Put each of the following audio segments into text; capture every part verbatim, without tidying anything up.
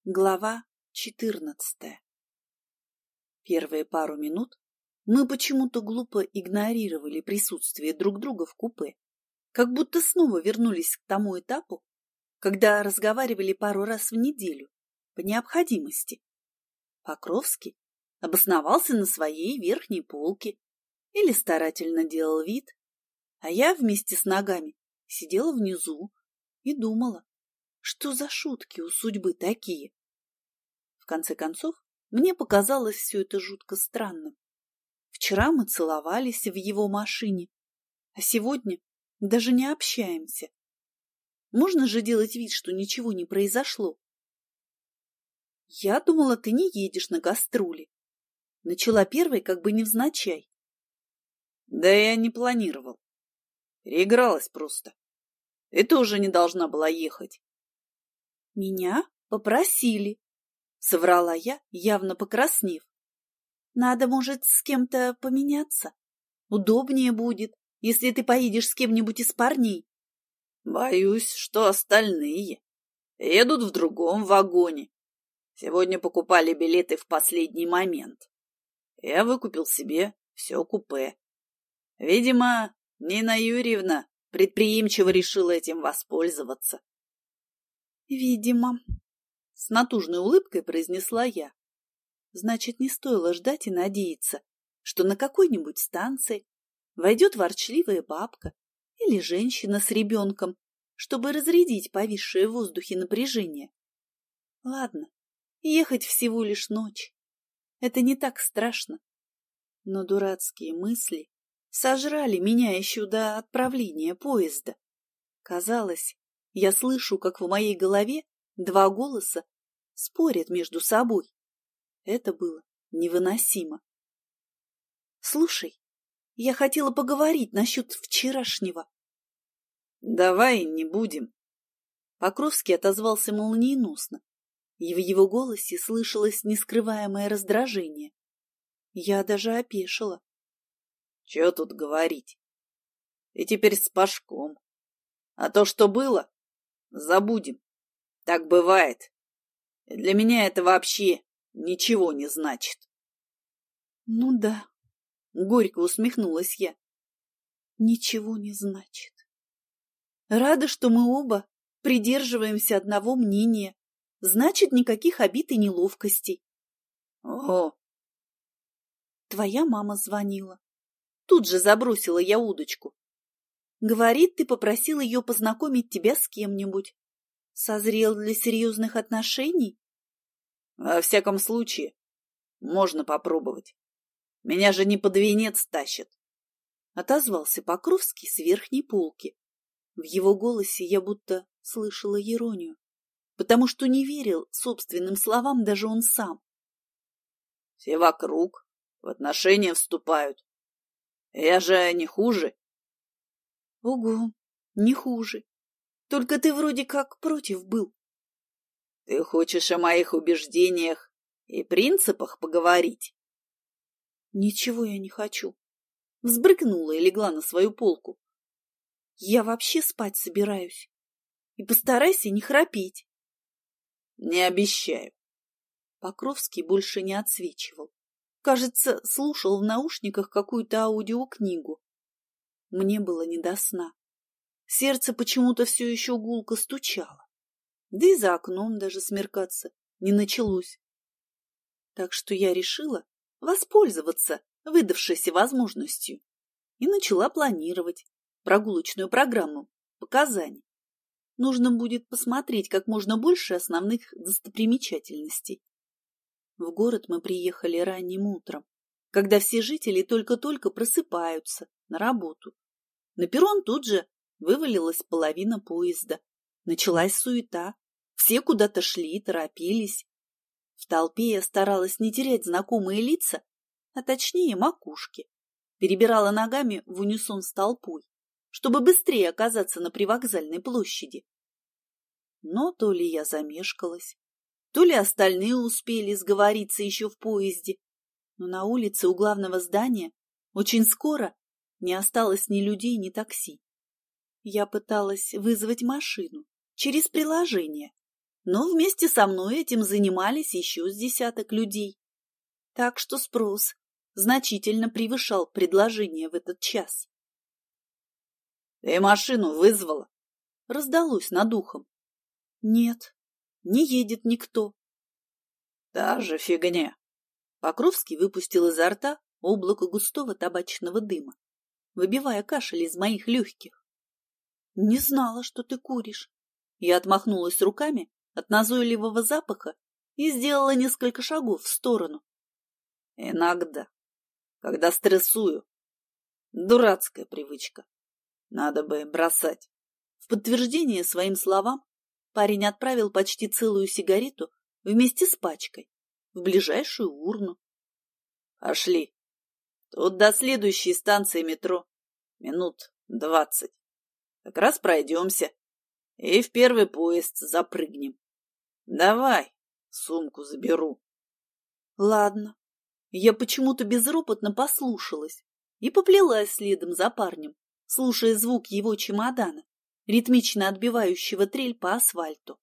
Глава четырнадцатая. Первые пару минут мы почему-то глупо игнорировали присутствие друг друга в купе, как будто снова вернулись к тому этапу, когда разговаривали пару раз в неделю по необходимости. Покровский обосновался на своей верхней полке или старательно делал вид, а я вместе с ногами сидела внизу и думала, что за шутки у судьбы такие? В конце концов, мне показалось все это жутко странным. Вчера мы целовались в его машине, а сегодня даже не общаемся. Можно же делать вид, что ничего не произошло. Я думала, ты не едешь на гастроли. Начала первой, как бы невзначай. Да я не планировал. Переигралась просто. Ты тоже не должна была ехать. Меня попросили, соврала я, явно покраснев. Надо, может, с кем-то поменяться. Удобнее будет, если ты поедешь с кем-нибудь из парней. Боюсь, что остальные едут в другом вагоне. Сегодня покупали билеты в последний момент. Я выкупил себе все купе. Видимо, Нина Юрьевна предприимчиво решила этим воспользоваться. Видимо, с натужной улыбкой произнесла я. Значит, не стоило ждать и надеяться, что на какой-нибудь станции войдет ворчливая бабка или женщина с ребенком, чтобы разрядить повисшее в воздухе напряжение. Ладно, ехать всего лишь ночь. Это не так страшно. Но дурацкие мысли сожрали меня еще до отправления поезда. Казалось, я слышу, как в моей голове два голоса спорят между собой. Это было невыносимо. Слушай, я хотела поговорить насчет вчерашнего. Давай не будем. Покровский отозвался молниеносно, и в его голосе слышалось нескрываемое раздражение. Я даже опешила. Чего тут говорить? И теперь с Пашком. А то, что было, забудем. Так бывает. И для меня это вообще ничего не значит. Ну да, горько усмехнулась я. Ничего не значит. Рада, что мы оба придерживаемся одного мнения. Значит, никаких обид и неловкостей. О! Твоя мама звонила. Тут же забросила я удочку. Говорит, ты попросил ее познакомить тебя с кем-нибудь. Созрел для серьезных отношений? Во всяком случае, можно попробовать. Меня же не под венец тащат. Отозвался Покровский с верхней полки. В его голосе я будто слышала иронию, потому что не верил собственным словам даже он сам. Все вокруг в отношения вступают. Я же не хуже. Ого, не хуже. Только ты вроде как против был. Ты хочешь о моих убеждениях и принципах поговорить? Ничего я не хочу. Взбрыкнула и легла на свою полку. Я вообще спать собираюсь. И постарайся не храпеть. Не обещаю. Покровский больше не отсвечивал. Кажется, слушал в наушниках какую-то аудиокнигу. Мне было не до сна. Сердце почему-то все еще гулко стучало. Да и за окном даже смеркаться не началось. Так что я решила воспользоваться выдавшейся возможностью и начала планировать прогулочную программу по Казани. Нужно будет посмотреть как можно больше основных достопримечательностей. В город мы приехали ранним утром, когда все жители только-только просыпаются на работу. На перрон тут же вывалилась половина поезда. Началась суета. Все куда-то шли, торопились. В толпе я старалась не терять знакомые лица, а точнее макушки. Перебирала ногами в унисон с толпой, чтобы быстрее оказаться на привокзальной площади. Но то ли я замешкалась, то ли остальные успели сговориться еще в поезде, но на улице у главного здания очень скоро не осталось ни людей, ни такси. Я пыталась вызвать машину через приложение, но вместе со мной этим занимались еще с десяток людей. Так что спрос значительно превышал предложение в этот час. «Ты машину вызвала?» — раздалось над ухом. «Нет, не едет никто». «Та же фигня». Покровский выпустил изо рта облако густого табачного дыма, выбивая кашель из моих легких. «Не знала, что ты куришь». Я отмахнулась руками от назойливого запаха и сделала несколько шагов в сторону. «Иногда, когда стрессую. Дурацкая привычка. Надо бы бросать». В подтверждение своим словам парень отправил почти целую сигарету вместе с пачкой в ближайшую урну. «Пошли. Тут до следующей станции метро минут двадцать. Как раз пройдемся и в первый поезд запрыгнем. Давай, сумку заберу». Ладно. Я почему-то безропотно послушалась и поплелась следом за парнем, слушая звук его чемодана, ритмично отбивающего трель по асфальту.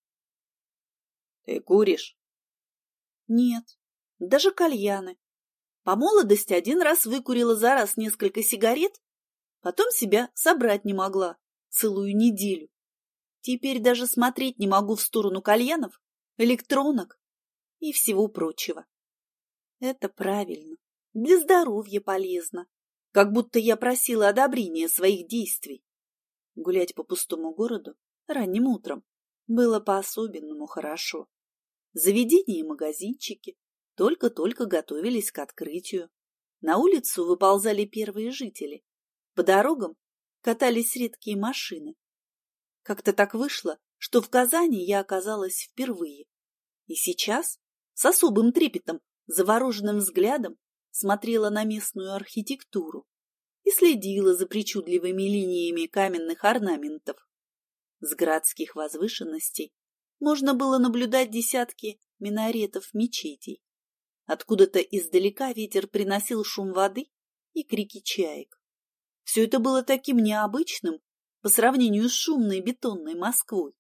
«Ты куришь?» Нет, даже кальяны. По молодости один раз выкурила за раз несколько сигарет, потом себя собрать не могла целую неделю. Теперь даже смотреть не могу в сторону кальянов, электронок и всего прочего. Это правильно, для здоровья полезно, как будто я просила одобрения своих действий. Гулять по пустому городу ранним утром было по-особенному хорошо. Заведения и магазинчики только-только готовились к открытию. На улицу выползали первые жители. По дорогам катались редкие машины. Как-то так вышло, что в Казани я оказалась впервые. И сейчас с особым трепетом, завороженным взглядом смотрела на местную архитектуру и следила за причудливыми линиями каменных орнаментов. С городских возвышенностей можно было наблюдать десятки минаретов мечетей. Откуда-то издалека ветер приносил шум воды и крики чаек. Все это было таким необычным по сравнению с шумной бетонной Москвой.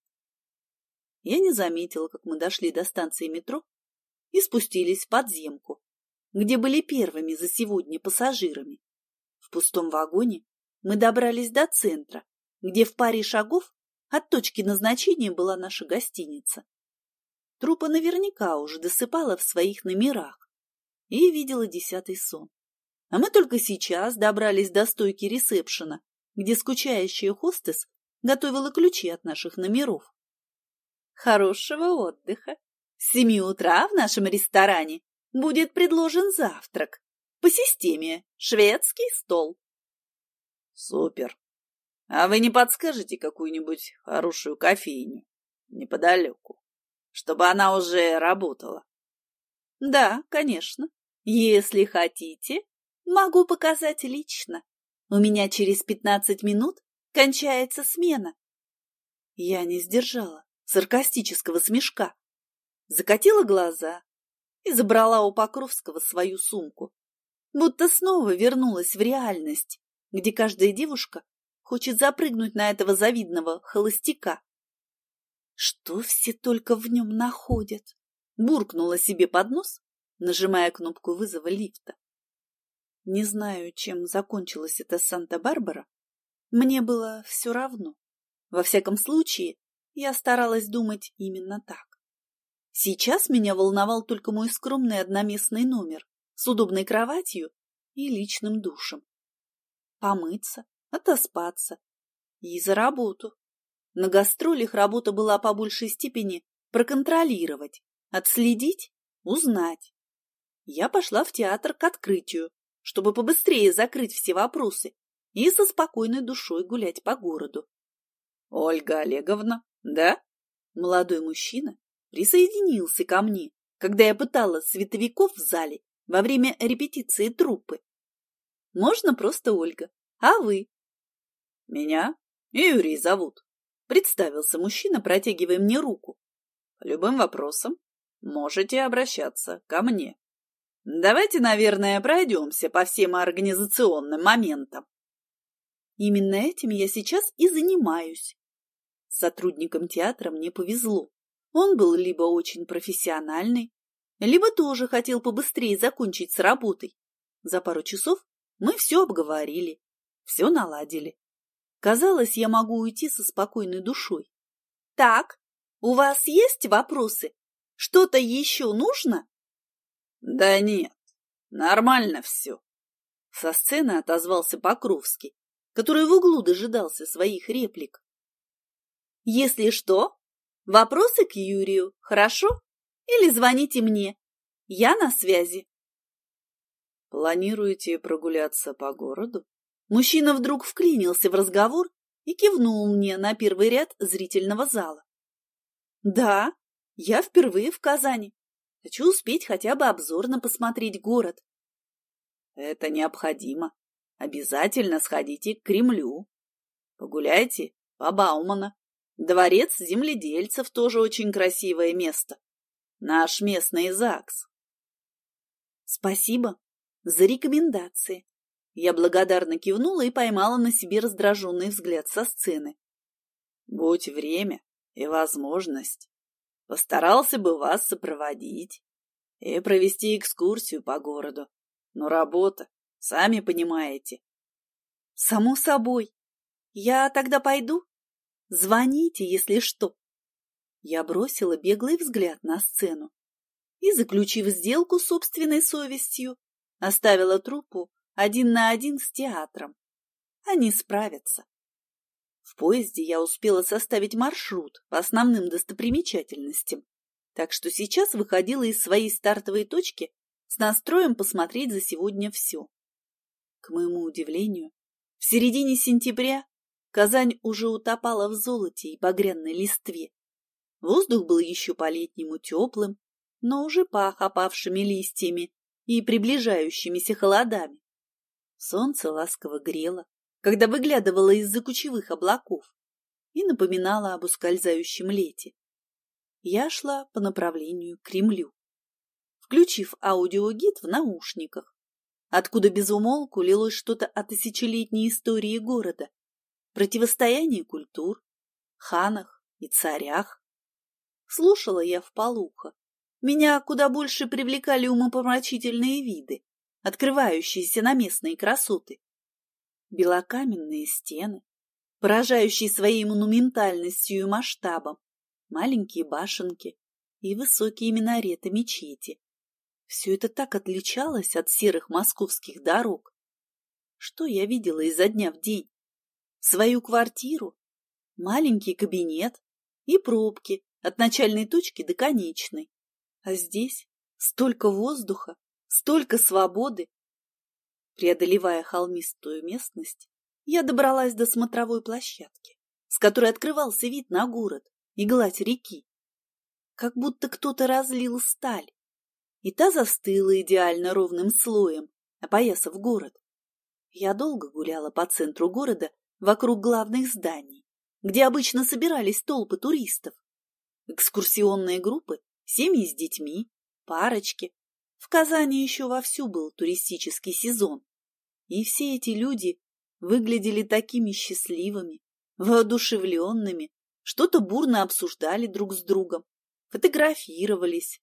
Я не заметила, как мы дошли до станции метро и спустились в подземку, где были первыми за сегодня пассажирами. В пустом вагоне мы добрались до центра, где в паре шагов от точки назначения была наша гостиница. Труппа наверняка уже досыпала в своих номерах и видела десятый сон. А мы только сейчас добрались до стойки ресепшена, где скучающая хостес готовила ключи от наших номеров. Хорошего отдыха! С семи утра в нашем ресторане будет предложен завтрак по системе шведский стол. Супер! А вы не подскажете какую-нибудь хорошую кофейню неподалеку, чтобы она уже работала? Да, конечно. Если хотите, могу показать лично. У меня через пятнадцать минут кончается смена. Я не сдержала саркастического смешка, закатила глаза и забрала у Покровского свою сумку, будто снова вернулась в реальность, где каждая девушка хочет запрыгнуть на этого завидного холостяка. Что все только в нем находят? Буркнула себе под нос, нажимая кнопку вызова лифта. Не знаю, чем закончилась эта Санта-Барбара. Мне было все равно. Во всяком случае, я старалась думать именно так. Сейчас меня волновал только мой скромный одноместный номер с удобной кроватью и личным душем. Помыться, отоспаться и за работу. На гастролях работа была по большей степени проконтролировать, отследить, узнать. Я пошла в театр к открытию, чтобы побыстрее закрыть все вопросы и со спокойной душой гулять по городу. — Ольга Олеговна, да? Молодой мужчина присоединился ко мне, когда я пыталась световиков в зале во время репетиции труппы. Можно просто Ольга. А вы? — Меня Юрий зовут, — представился мужчина, протягивая мне руку. — По любым вопросам можете обращаться ко мне. Давайте, наверное, пройдемся по всем организационным моментам. Именно этим я сейчас и занимаюсь. С сотрудником театра мне повезло. Он был либо очень профессиональный, либо тоже хотел побыстрее закончить с работой. За пару часов мы все обговорили, все наладили. Казалось, я могу уйти со спокойной душой. Так, у вас есть вопросы? Что-то еще нужно? Да нет, нормально все. Со сцены отозвался Покровский, который в углу дожидался своих реплик. Если что, вопросы к Юрию, хорошо? Или звоните мне. Я на связи. Планируете прогуляться по городу? Мужчина вдруг вклинился в разговор и кивнул мне на первый ряд зрительного зала. Да, я впервые в Казани. Хочу успеть хотя бы обзорно посмотреть город. Это необходимо. Обязательно сходите к Кремлю. Погуляйте по Баумана. Дворец земледельцев тоже очень красивое место. Наш местный ЗАГС. Спасибо за рекомендации. Я благодарно кивнула и поймала на себе раздраженный взгляд со сцены. Будь время и возможность, постарался бы вас сопроводить и провести экскурсию по городу. Но работа, сами понимаете. Само собой. Я тогда пойду? Звоните, если что. Я бросила беглый взгляд на сцену и, заключив сделку с собственной совестью, оставила труппу один на один с театром. Они справятся. В поезде я успела составить маршрут по основным достопримечательностям, так что сейчас выходила из своей стартовой точки с настроем посмотреть за сегодня все. К моему удивлению, в середине сентября Казань уже утопала в золоте и багряной листве. Воздух был еще по-летнему теплым, но уже пах опавшими листьями и приближающимися холодами. Солнце ласково грело, когда выглядывало из-за кучевых облаков, и напоминало об ускользающем лете. Я шла по направлению к Кремлю, включив аудиогид в наушниках, откуда безумолку лилось что-то о тысячелетней истории города, противостоянии культур, ханах и царях. Слушала я вполуха. Меня куда больше привлекали умопомрачительные виды, открывающиеся на местные красоты. Белокаменные стены, поражающие своей монументальностью и масштабом, маленькие башенки и высокие минареты мечети. Все это так отличалось от серых московских дорог. Что я видела изо дня в день? Свою квартиру, маленький кабинет и пробки от начальной точки до конечной. А здесь столько воздуха, столько свободы. Преодолевая холмистую местность, я добралась до смотровой площадки, с которой открывался вид на город и гладь реки. Как будто кто-то разлил сталь, и та застыла идеально ровным слоем, опоясав город. Я долго гуляла по центру города вокруг главных зданий, где обычно собирались толпы туристов. Экскурсионные группы, семьи с детьми, парочки. В Казани еще вовсю был туристический сезон, и все эти люди выглядели такими счастливыми, воодушевленными, что-то бурно обсуждали друг с другом, фотографировались.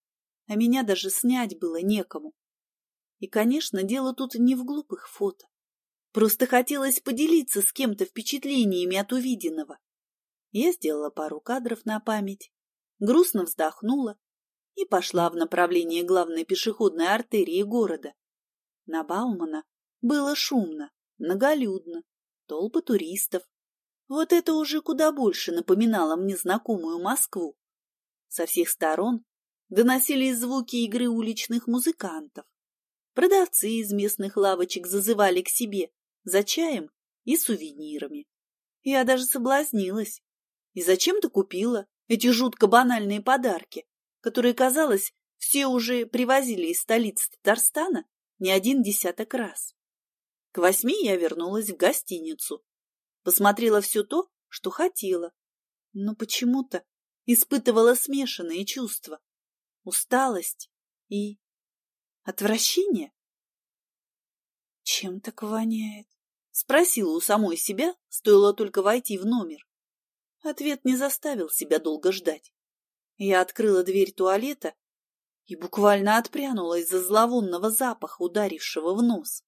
А меня даже снять было некому. И, конечно, дело тут не в глупых фото. Просто хотелось поделиться с кем-то впечатлениями от увиденного. Я сделала пару кадров на память, грустно вздохнула и пошла в направлении главной пешеходной артерии города. На Баумана было шумно, многолюдно, толпы туристов. Вот это уже куда больше напоминало мне знакомую Москву. Со всех сторон доносились звуки игры уличных музыкантов. Продавцы из местных лавочек зазывали к себе за чаем и сувенирами. Я даже соблазнилась и зачем-то купила эти жутко банальные подарки, которые, казалось, все уже привозили из столицы Татарстана не один десяток раз. К восьми я вернулась в гостиницу, посмотрела все то, что хотела, но почему-то испытывала смешанные чувства: усталость и отвращение. «Чем так воняет?» — спросила у самой себя, стоило только войти в номер. Ответ не заставил себя долго ждать. Я открыла дверь туалета и буквально отпрянула из-за зловонного запаха, ударившего в нос.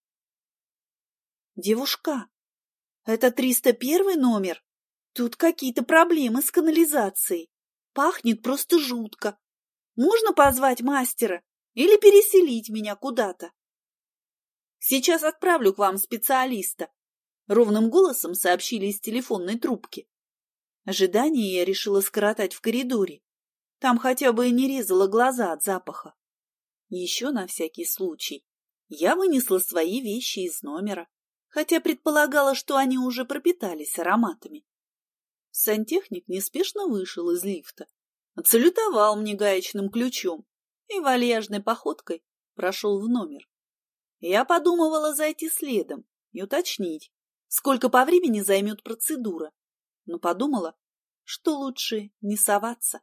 «Девушка, это триста первый номер? Тут какие-то проблемы с канализацией. Пахнет просто жутко. Можно позвать мастера или переселить меня куда-то?» «Сейчас отправлю к вам специалиста», — ровным голосом сообщили из телефонной трубки. Ожидание я решила скоротать в коридоре. Там хотя бы и не резала глаза от запаха. Еще на всякий случай я вынесла свои вещи из номера, хотя предполагала, что они уже пропитались ароматами. Сантехник неспешно вышел из лифта, отсалютовал мне гаечным ключом и вальяжной походкой прошел в номер. Я подумывала зайти следом и уточнить, сколько по времени займет процедура, но подумала, что лучше не соваться.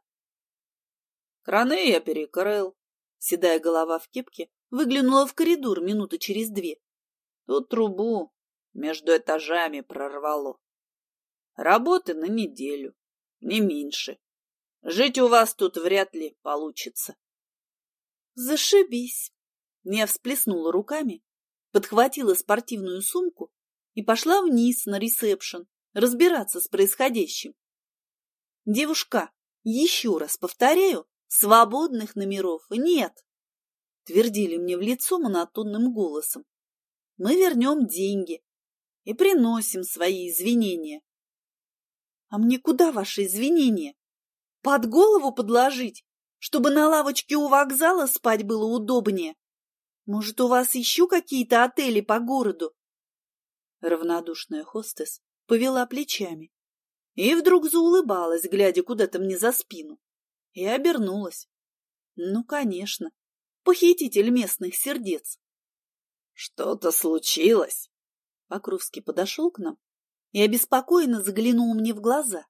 Краны я перекрыл. Седая голова в кепке выглянула в коридор минуты через две. Тут трубу между этажами прорвало. Работы на неделю, не меньше. Жить у вас тут вряд ли получится. Зашибись. Я всплеснула руками, подхватила спортивную сумку и пошла вниз на ресепшн разбираться с происходящим. Девушка, еще раз повторяю, свободных номеров нет, твердили мне в лицо монотонным голосом. Мы вернем деньги и приносим свои извинения. А мне куда ваши извинения? Под голову подложить, чтобы на лавочке у вокзала спать было удобнее? Может, у вас еще какие-то отели по городу? Равнодушная хостес повела плечами и вдруг заулыбалась, глядя куда-то мне за спину, и обернулась. Ну, конечно, похититель местных сердец. Что-то случилось? Покровский подошел к нам и обеспокоенно заглянул мне в глаза.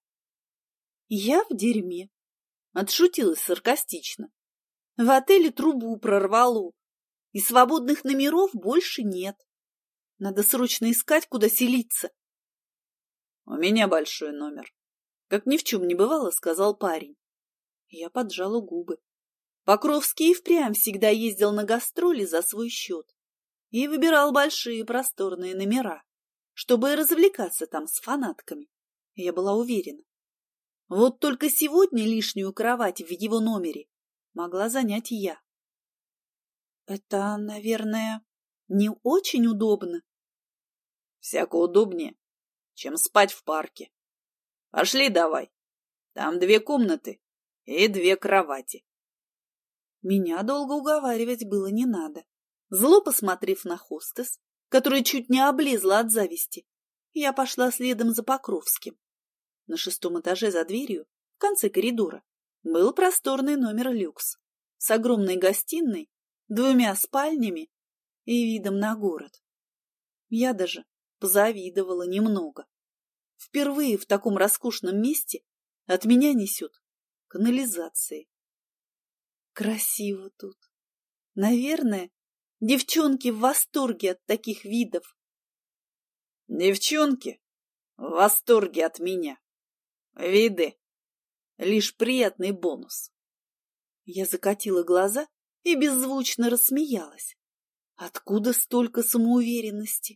Я в дерьме, отшутилась саркастично. В отеле трубу прорвало, и свободных номеров больше нет. Надо срочно искать, куда селиться. У меня большой номер. Как ни в чем не бывало, сказал парень. Я поджала губы. Покровский и впрямь всегда ездил на гастроли за свой счет и выбирал большие просторные номера, чтобы развлекаться там с фанатками. Я была уверена. Вот только сегодня лишнюю кровать в его номере могла занять я. Это, наверное, не очень удобно. Всяко удобнее, чем спать в парке. Пошли давай. Там две комнаты и две кровати. Меня долго уговаривать было не надо. Зло посмотрев на хостес, которая чуть не облезла от зависти, я пошла следом за Покровским. На шестом этаже за дверью, в конце коридора, был просторный номер люкс с огромной гостиной, двумя спальнями и видом на город. Я даже позавидовала немного. Впервые в таком роскошном месте от меня несет канализацией. Красиво тут. Наверное, девчонки в восторге от таких видов. Девчонки в восторге от меня. Виды — лишь приятный бонус. Я закатила глаза и беззвучно рассмеялась. Откуда столько самоуверенности?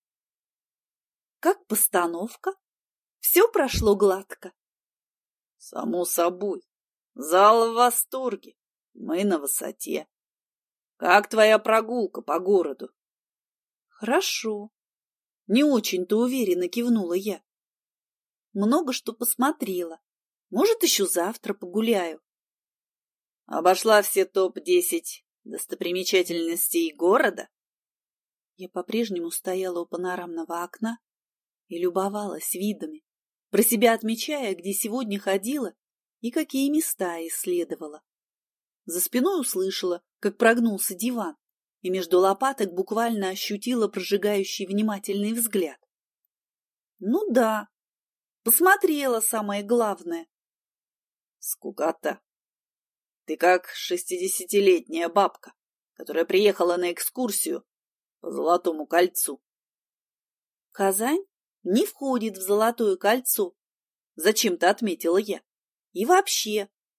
Как постановка? Все прошло гладко. Само собой. Зал в восторге. Мы на высоте. Как твоя прогулка по городу? Хорошо. Не очень-то уверенно кивнула я. Много что посмотрела. Может, еще завтра погуляю. Обошла все топ десять достопримечательностей города? Я по-прежнему стояла у панорамного окна и любовалась видами, про себя отмечая, где сегодня ходила и какие места исследовала. За спиной услышала, как прогнулся диван, и между лопаток буквально ощутила прожигающий внимательный взгляд. Ну да, посмотрела самое главное. Скукота. Ты как шестидесятилетняя бабка, которая приехала на экскурсию по Золотому кольцу. Казань не входит в Золотое кольцо, зачем-то отметила я. И вообще,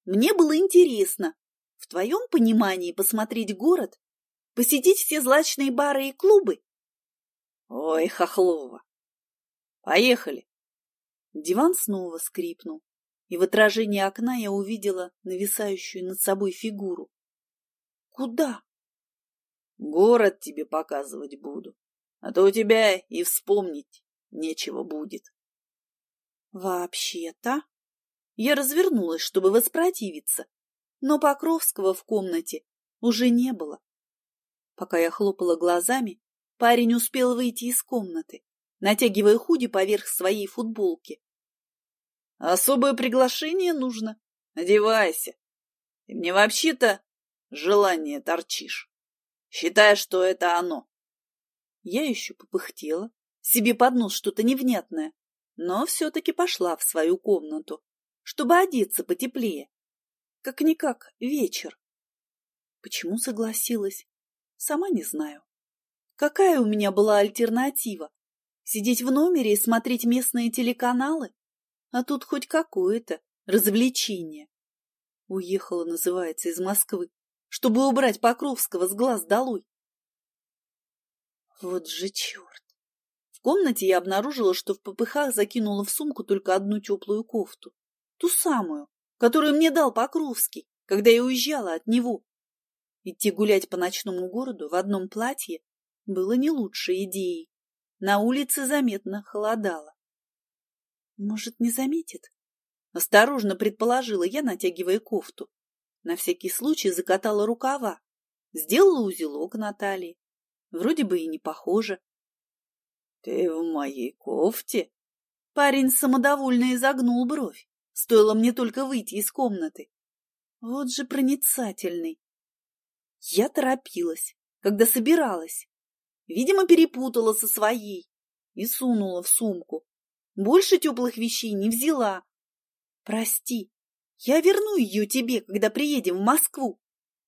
Мне было интересно, в твоем понимании, посмотреть город, посетить все злачные бары и клубы? Ой, Хохлова. Поехали. Диван снова скрипнул, и в отражении окна я увидела нависающую над собой фигуру. Куда? Город тебе показывать буду, а то у тебя и вспомнить нечего будет. Вообще-то... Я развернулась, чтобы воспротивиться, но Покровского в комнате уже не было. Пока я хлопала глазами, парень успел выйти из комнаты, натягивая худи поверх своей футболки. Особое приглашение нужно. Одевайся. Ты мне вообще-то желание торчишь. Считай, что это оно. Я еще попыхтела, себе под нос что-то невнятное, но все-таки пошла в свою комнату, чтобы одеться потеплее. Как-никак вечер. Почему согласилась? Сама не знаю. Какая у меня была альтернатива? Сидеть в номере и смотреть местные телеканалы? А тут хоть какое-то развлечение. Уехала, называется, из Москвы, чтобы убрать Покровского с глаз долой. Вот же черт! В комнате я обнаружила, что в попыхах закинула в сумку только одну теплую кофту. Ту самую, которую мне дал Покровский, когда я уезжала от него. Идти гулять по ночному городу в одном платье было не лучшей идеей. На улице заметно холодало. Может, не заметит? Осторожно предположила я, натягивая кофту. На всякий случай закатала рукава, сделала узелок на талии. Вроде бы и не похоже. — Ты в моей кофте? Парень самодовольно изогнул бровь. Стоило мне только выйти из комнаты. Вот же проницательный. Я торопилась, когда собиралась. Видимо, перепутала со своей и сунула в сумку. Больше теплых вещей не взяла. Прости, я верну ее тебе, когда приедем в Москву.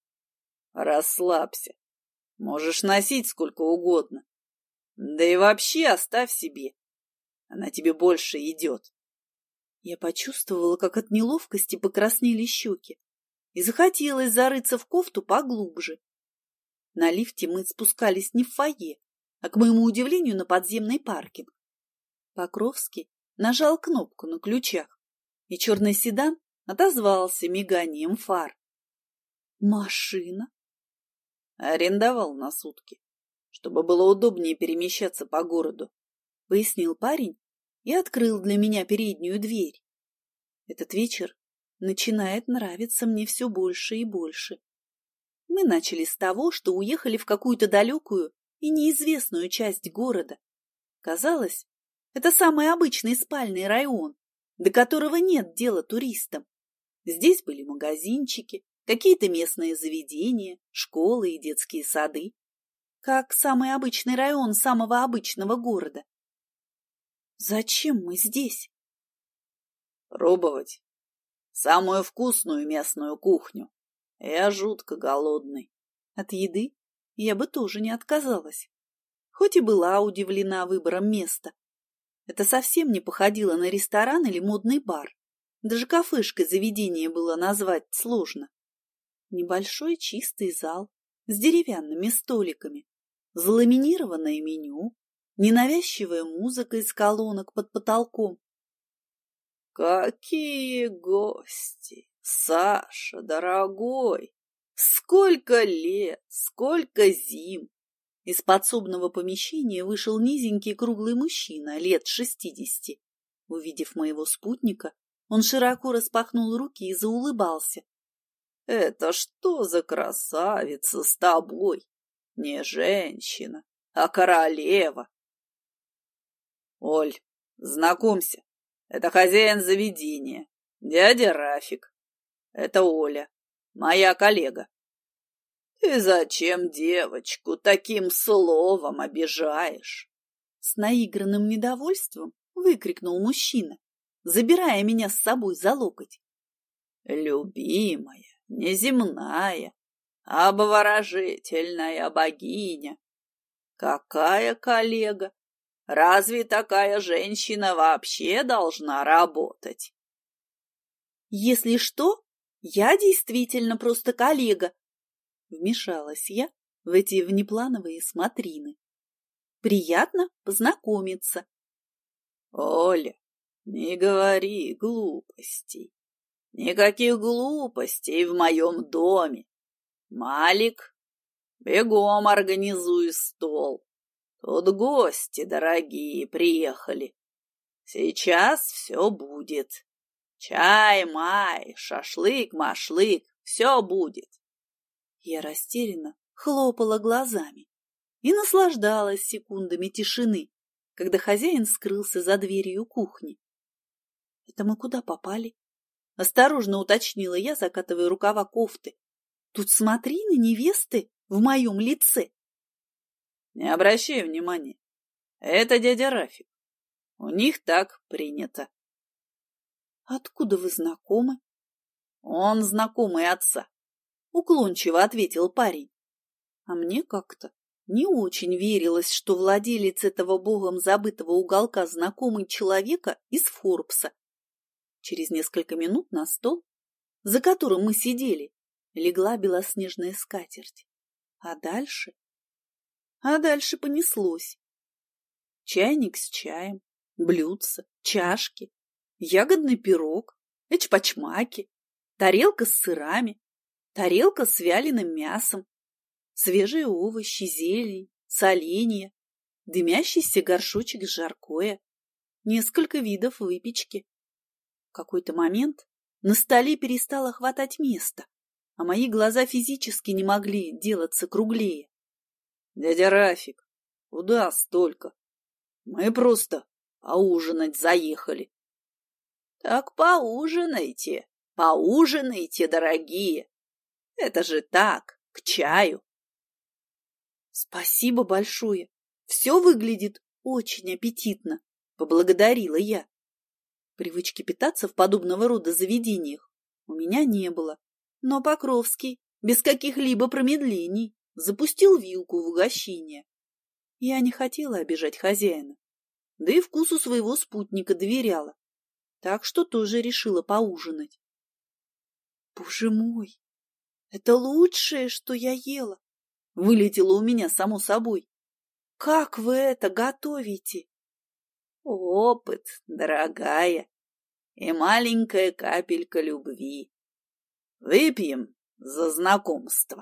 Расслабься. Можешь носить сколько угодно. Да и вообще оставь себе. Она тебе больше идет. Я почувствовала, как от неловкости покраснели щеки, и захотелось зарыться в кофту поглубже. На лифте мы спускались не в фойе, а, к моему удивлению, на подземный паркинг. Покровский нажал кнопку на ключах, и черный седан отозвался миганием фар. Машина? Арендовал на сутки, чтобы было удобнее перемещаться по городу, пояснил парень и открыл для меня переднюю дверь. Этот вечер начинает нравиться мне все больше и больше. Мы начали с того, что уехали в какую-то далекую и неизвестную часть города. Казалось, это самый обычный спальный район, до которого нет дела туристам. Здесь были магазинчики, какие-то местные заведения, школы и детские сады. Как самый обычный район самого обычного города. Зачем мы здесь? Пробовать самую вкусную местную кухню. Я жутко голодный. От еды я бы тоже не отказалась. Хоть и была удивлена выбором места. Это совсем не походило на ресторан или модный бар. Даже кафешкой заведение было назвать сложно. Небольшой чистый зал с деревянными столиками, заламинированное меню, ненавязчивая музыка из колонок под потолком. Какие гости! Саша, дорогой! Сколько лет, сколько зим! Из подсобного помещения вышел низенький круглый мужчина лет шестидесяти. Увидев моего спутника, он широко распахнул руки и заулыбался. — Это что за красавица с тобой? Не женщина, а королева. — Оль, знакомься, это хозяин заведения, дядя Рафик. Это Оля, моя коллега. Ты зачем девочку таким словом обижаешь? С наигранным недовольством выкрикнул мужчина, забирая меня с собой за локоть. Любимая, неземная, обворожительная богиня. Какая коллега? Разве такая женщина вообще должна работать? Если что, Я действительно просто коллега. Вмешалась я в эти внеплановые смотрины. Приятно познакомиться. Оля, не говори глупостей. Никаких глупостей в моем доме. Малик, бегом организуй стол. Тут гости дорогие приехали. Сейчас все будет. Чай, май, шашлык-машлык, все будет. Я растерянно хлопала глазами и наслаждалась секундами тишины, когда хозяин скрылся за дверью кухни. Это мы куда попали? Осторожно уточнила я, закатывая рукава кофты. Тут смотрины невесты в моем лице. Не обращай внимания. Это дядя Рафик. У них так принято. Откуда вы знакомы? Он знакомый отца. Уклончиво ответил парень. А мне как-то не очень верилось, что владелец этого богом забытого уголка знакомый человека из Форбса. Через несколько минут на стол, за которым мы сидели, легла белоснежная скатерть. А дальше? А дальше понеслось. Чайник с чаем, блюдца, чашки, ягодный пирог, эчпочмаки, тарелка с сырами, тарелка с вяленым мясом, свежие овощи, зелень, соленья, дымящийся горшочек с жаркое, несколько видов выпечки. В какой-то момент на столе перестало хватать места, а мои глаза физически не могли делаться круглее. — Дядя Рафик, куда столько? Мы просто поужинать заехали. — Так поужинайте, поужинайте, дорогие. Это же так, к чаю. — Спасибо большое. Все выглядит очень аппетитно, — поблагодарила я. Привычки питаться в подобного рода заведениях у меня не было, но Покровский без каких-либо промедлений запустил вилку в угощение. Я не хотела обижать хозяина, да и вкусу своего спутника доверяла, так что тоже решила поужинать. Боже мой, это лучшее, что я ела, вылетело у меня само собой. Как вы это готовите? Опыт, дорогая, и маленькая капелька любви. Выпьем за знакомство.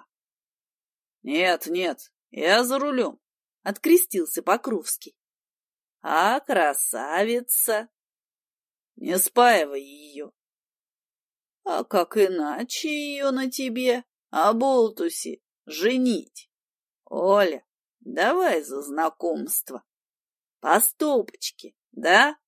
Нет, нет, я за рулем, — открестился Покровский. А красавица? Не спаивай ее. А как иначе ее на тебе, оболтусе, женить? Оля, давай за знакомство. По стопочке, да?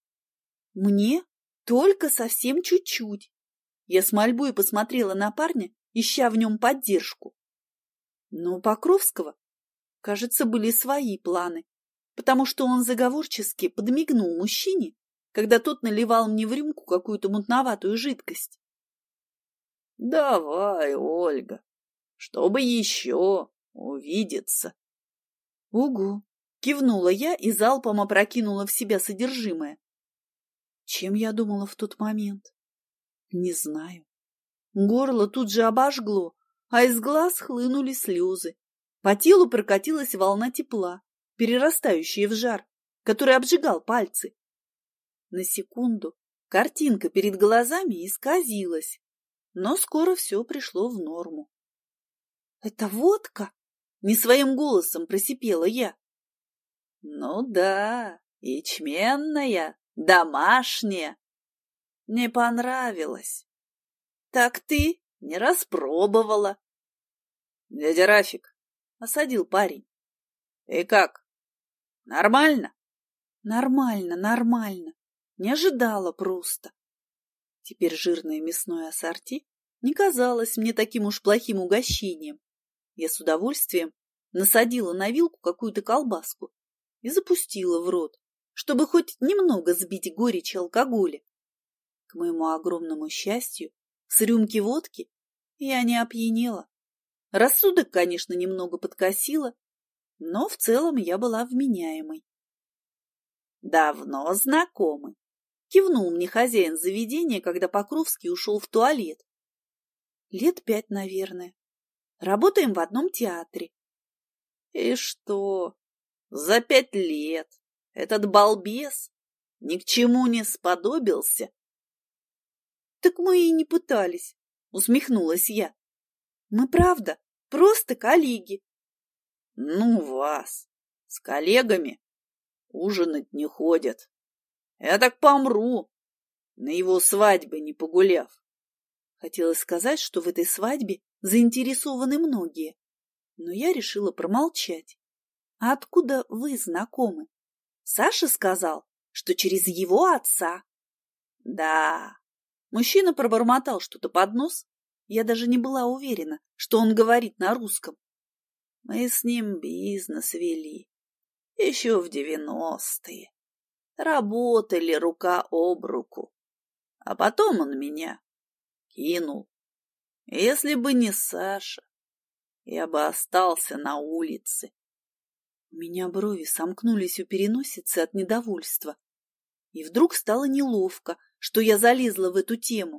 Мне только совсем чуть-чуть. Я с мольбой посмотрела на парня, ища в нем поддержку. Но у Покровского, кажется, были свои планы, потому что он заговорчески подмигнул мужчине, когда тот наливал мне в рюмку какую-то мутноватую жидкость. — Давай, Ольга, чтобы еще увидеться. — Угу, — кивнула я и залпом опрокинула в себя содержимое. Чем я думала в тот момент? Не знаю. Горло тут же обожгло, а из глаз хлынули слезы. По телу прокатилась волна тепла, перерастающая в жар, который обжигал пальцы. На секунду картинка перед глазами исказилась, но скоро все пришло в норму. — Это водка? — не своим голосом просипела я. — Ну да, ячменная, домашняя. Не понравилось. Так ты не распробовала. — Дядя Рафик, — осадил парень. — И как? Нормально? — Нормально, нормально. Не ожидала просто. Теперь жирное мясное ассорти не казалось мне таким уж плохим угощением. Я с удовольствием насадила на вилку какую-то колбаску и запустила в рот, чтобы хоть немного сбить горечь алкоголя. К моему огромному счастью, с рюмки водки я не опьянела. Рассудок, конечно, немного подкосило, но в целом я была вменяемой. — Давно знакомы, — кивнул мне хозяин заведения, когда Покровский ушел в туалет. Лет пять, наверное. Работаем в одном театре. И что? За пять лет этот балбес ни к чему не сподобился? Так мы и не пытались, усмехнулась я. Мы, правда, просто коллеги. Ну вас, с коллегами ужинать не ходят. Я так помру, на его свадьбе не погуляв. Хотелось сказать, что в этой свадьбе заинтересованы многие, но я решила промолчать. А откуда вы знакомы? Саша сказал, что через его отца. Да, мужчина пробормотал что-то под нос. Я даже не была уверена, что он говорит на русском. Мы с ним бизнес вели еще в девяностые. Работали рука об руку. А потом он меня кинул. Если бы не Саша, я бы остался на улице. У меня брови сомкнулись у переносицы от недовольства. И вдруг стало неловко, что я залезла в эту тему.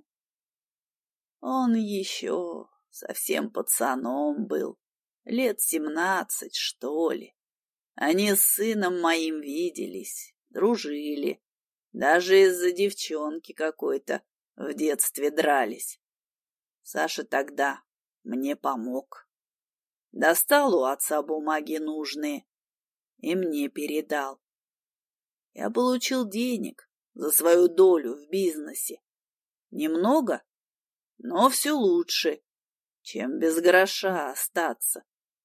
Он еще совсем пацаном был, лет семнадцать, что ли. Они с сыном моим виделись, дружили. Даже из-за девчонки какой-то в детстве дрались. Саша тогда мне помог. Достал у отца бумаги нужные и мне передал. Я получил денег за свою долю в бизнесе. Немного, но все лучше, чем без гроша остаться.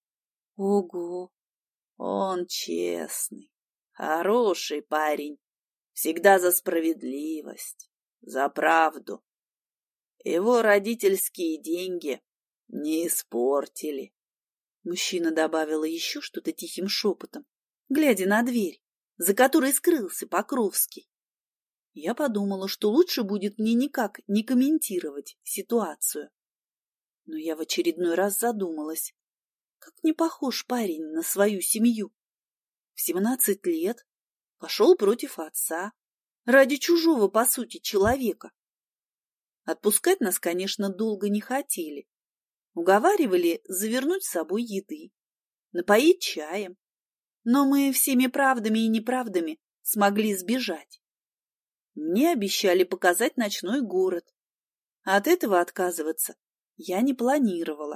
Ого! Он честный, хороший парень, всегда за справедливость, за правду. Его родительские деньги не испортили. Мужчина добавила еще что-то тихим шепотом, глядя на дверь, за которой скрылся Покровский. Я подумала, что лучше будет мне никак не комментировать ситуацию. Но я в очередной раз задумалась, как не похож парень на свою семью. В семнадцать лет пошел против отца, ради чужого, по сути, человека. Отпускать нас, конечно, долго не хотели. Уговаривали завернуть с собой еды, напоить чаем. Но мы всеми правдами и неправдами смогли сбежать. Мне обещали показать ночной город. А от этого отказываться я не планировала.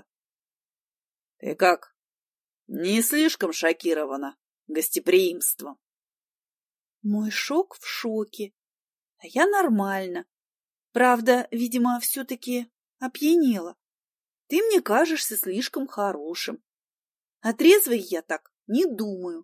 — Ты как, не слишком шокирована гостеприимством? Мой шок в шоке, а я нормально. Правда, видимо, все-таки опьянела. Ты мне кажешься слишком хорошим. А трезвой я так не думаю.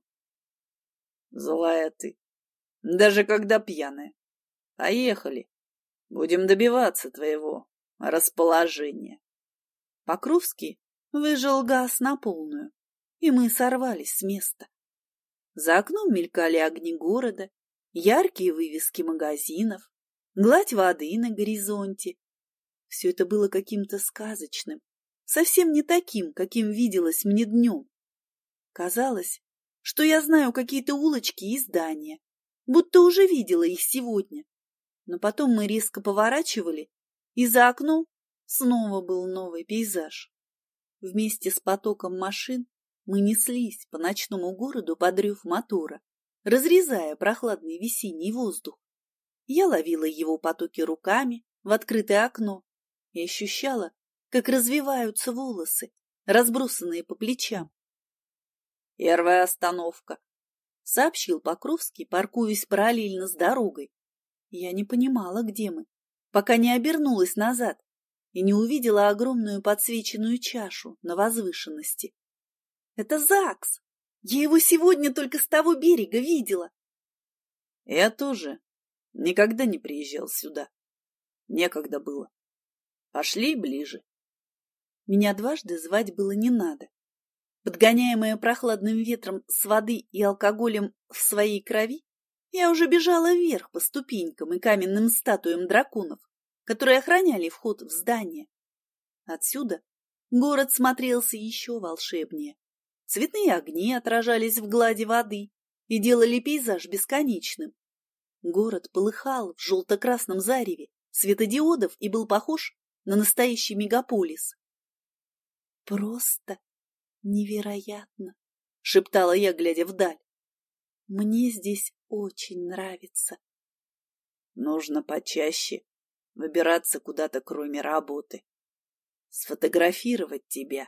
Злая ты, даже когда пьяная. Поехали, будем добиваться твоего расположения. Покровский выжал газ на полную, и мы сорвались с места. За окном мелькали огни города, яркие вывески магазинов, гладь воды на горизонте. Все это было каким-то сказочным, совсем не таким, каким виделось мне днем. Казалось, что я знаю какие-то улочки и здания, будто уже видела их сегодня. Но потом мы резко поворачивали, и за окном снова был новый пейзаж. Вместе с потоком машин мы неслись по ночному городу под рев мотора, разрезая прохладный весенний воздух. Я ловила его потоки руками в открытое окно и ощущала, как развиваются волосы, разбросанные по плечам. «Первая остановка», — сообщил Покровский, паркуясь параллельно с дорогой. Я не понимала, где мы, пока не обернулась назад и не увидела огромную подсвеченную чашу на возвышенности. Это ЗАГС! Я его сегодня только с того берега видела. Я тоже никогда не приезжал сюда. Некогда было. Пошли ближе. Меня дважды звать было не надо. Подгоняемая прохладным ветром с воды и алкоголем в своей крови, я уже бежала вверх по ступенькам и каменным статуям драконов, которые охраняли вход в здание. Отсюда город смотрелся еще волшебнее. Цветные огни отражались в глади воды и делали пейзаж бесконечным. Город полыхал в желто-красном зареве светодиодов и был похож на настоящий мегаполис. «Просто невероятно!» — шептала я, глядя вдаль. «Мне здесь очень нравится». Нужно почаще выбираться куда-то, кроме работы. Сфотографировать тебя.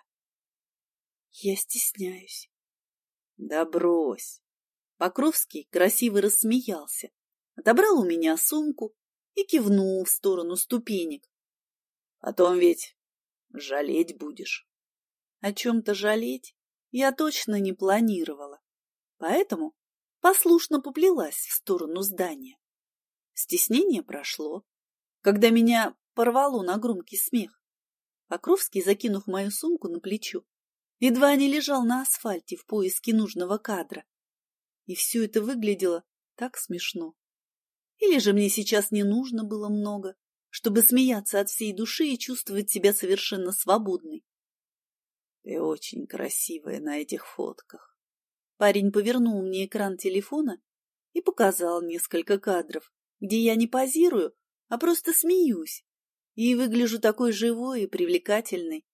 Я стесняюсь. Да брось. Покровский красиво рассмеялся, отобрал у меня сумку и кивнул в сторону ступенек. Потом ведь жалеть будешь. О чем-то жалеть я точно не планировала, поэтому послушно поплелась в сторону здания. Стеснение прошло, когда меня порвало на громкий смех. Покровский, закинув мою сумку на плечо, едва не лежал на асфальте в поиске нужного кадра. И все это выглядело так смешно. Или же мне сейчас не нужно было много, чтобы смеяться от всей души и чувствовать себя совершенно свободной. Ты очень красивая на этих фотках. Парень повернул мне экран телефона и показал несколько кадров, где я не позирую, а просто смеюсь и выгляжу такой живой и привлекательной.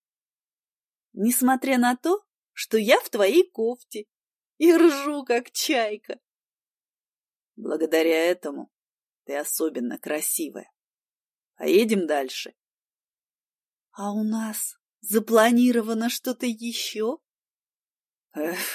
Несмотря на то, что я в твоей кофте и ржу, как чайка. Благодаря этому ты особенно красивая. Поедем дальше. А у нас запланировано что-то еще? Эх,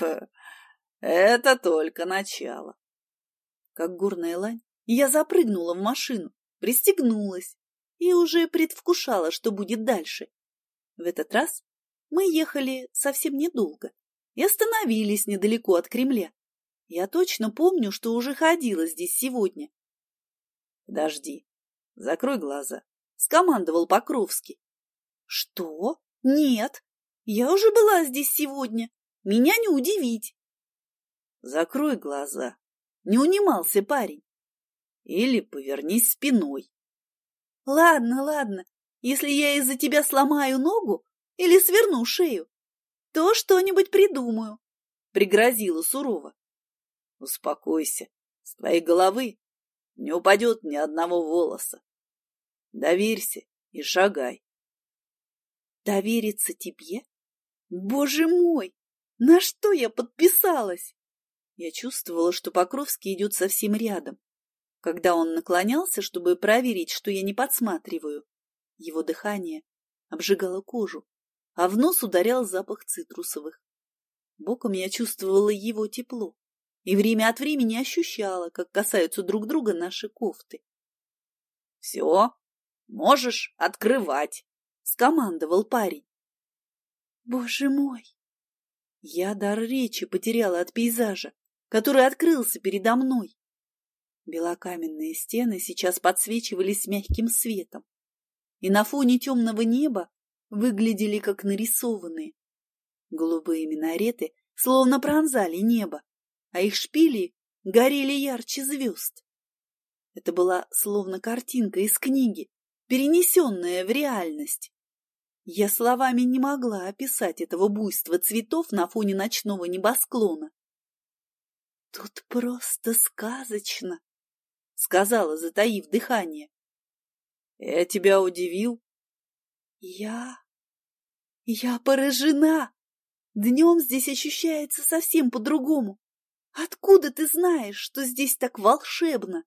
это только начало. Как горная лань, я запрыгнула в машину, пристегнулась и уже предвкушала, что будет дальше. В этот раз мы ехали совсем недолго и остановились недалеко от Кремля. Я точно помню, что уже ходила здесь сегодня. — Подожди, закрой глаза, — скомандовал Покровский. — Что? Нет, я уже была здесь сегодня. Меня не удивить. — Закрой глаза, — не унимался парень. — Или повернись спиной. — Ладно, ладно, если я из-за тебя сломаю ногу или сверну шею, то что-нибудь придумаю, — пригрозила сурово. — Успокойся, с твоей головы не упадет ни одного волоса. Доверься и шагай. Довериться тебе? Боже мой, на что я подписалась? Я чувствовала, что Покровский идет совсем рядом. Когда он наклонялся, чтобы проверить, что я не подсматриваю, его дыхание обжигало кожу, а в нос ударял запах цитрусовых. Боком я чувствовала его тепло и время от времени ощущала, как касаются друг друга наши кофты. — Все, можешь открывать, — скомандовал парень. Боже мой! Я дар речи потеряла от пейзажа, который открылся передо мной. Белокаменные стены сейчас подсвечивались мягким светом, и на фоне темного неба выглядели как нарисованные. Голубые минареты словно пронзали небо, а их шпили горели ярче звезд. Это была словно картинка из книги, перенесенная в реальность. Я словами не могла описать этого буйства цветов на фоне ночного небосклона. «Тут просто сказочно», — сказала, затаив дыхание. «Я тебя удивил?» «Я... я поражена! Днем здесь ощущается совсем по-другому. Откуда ты знаешь, что здесь так волшебно?»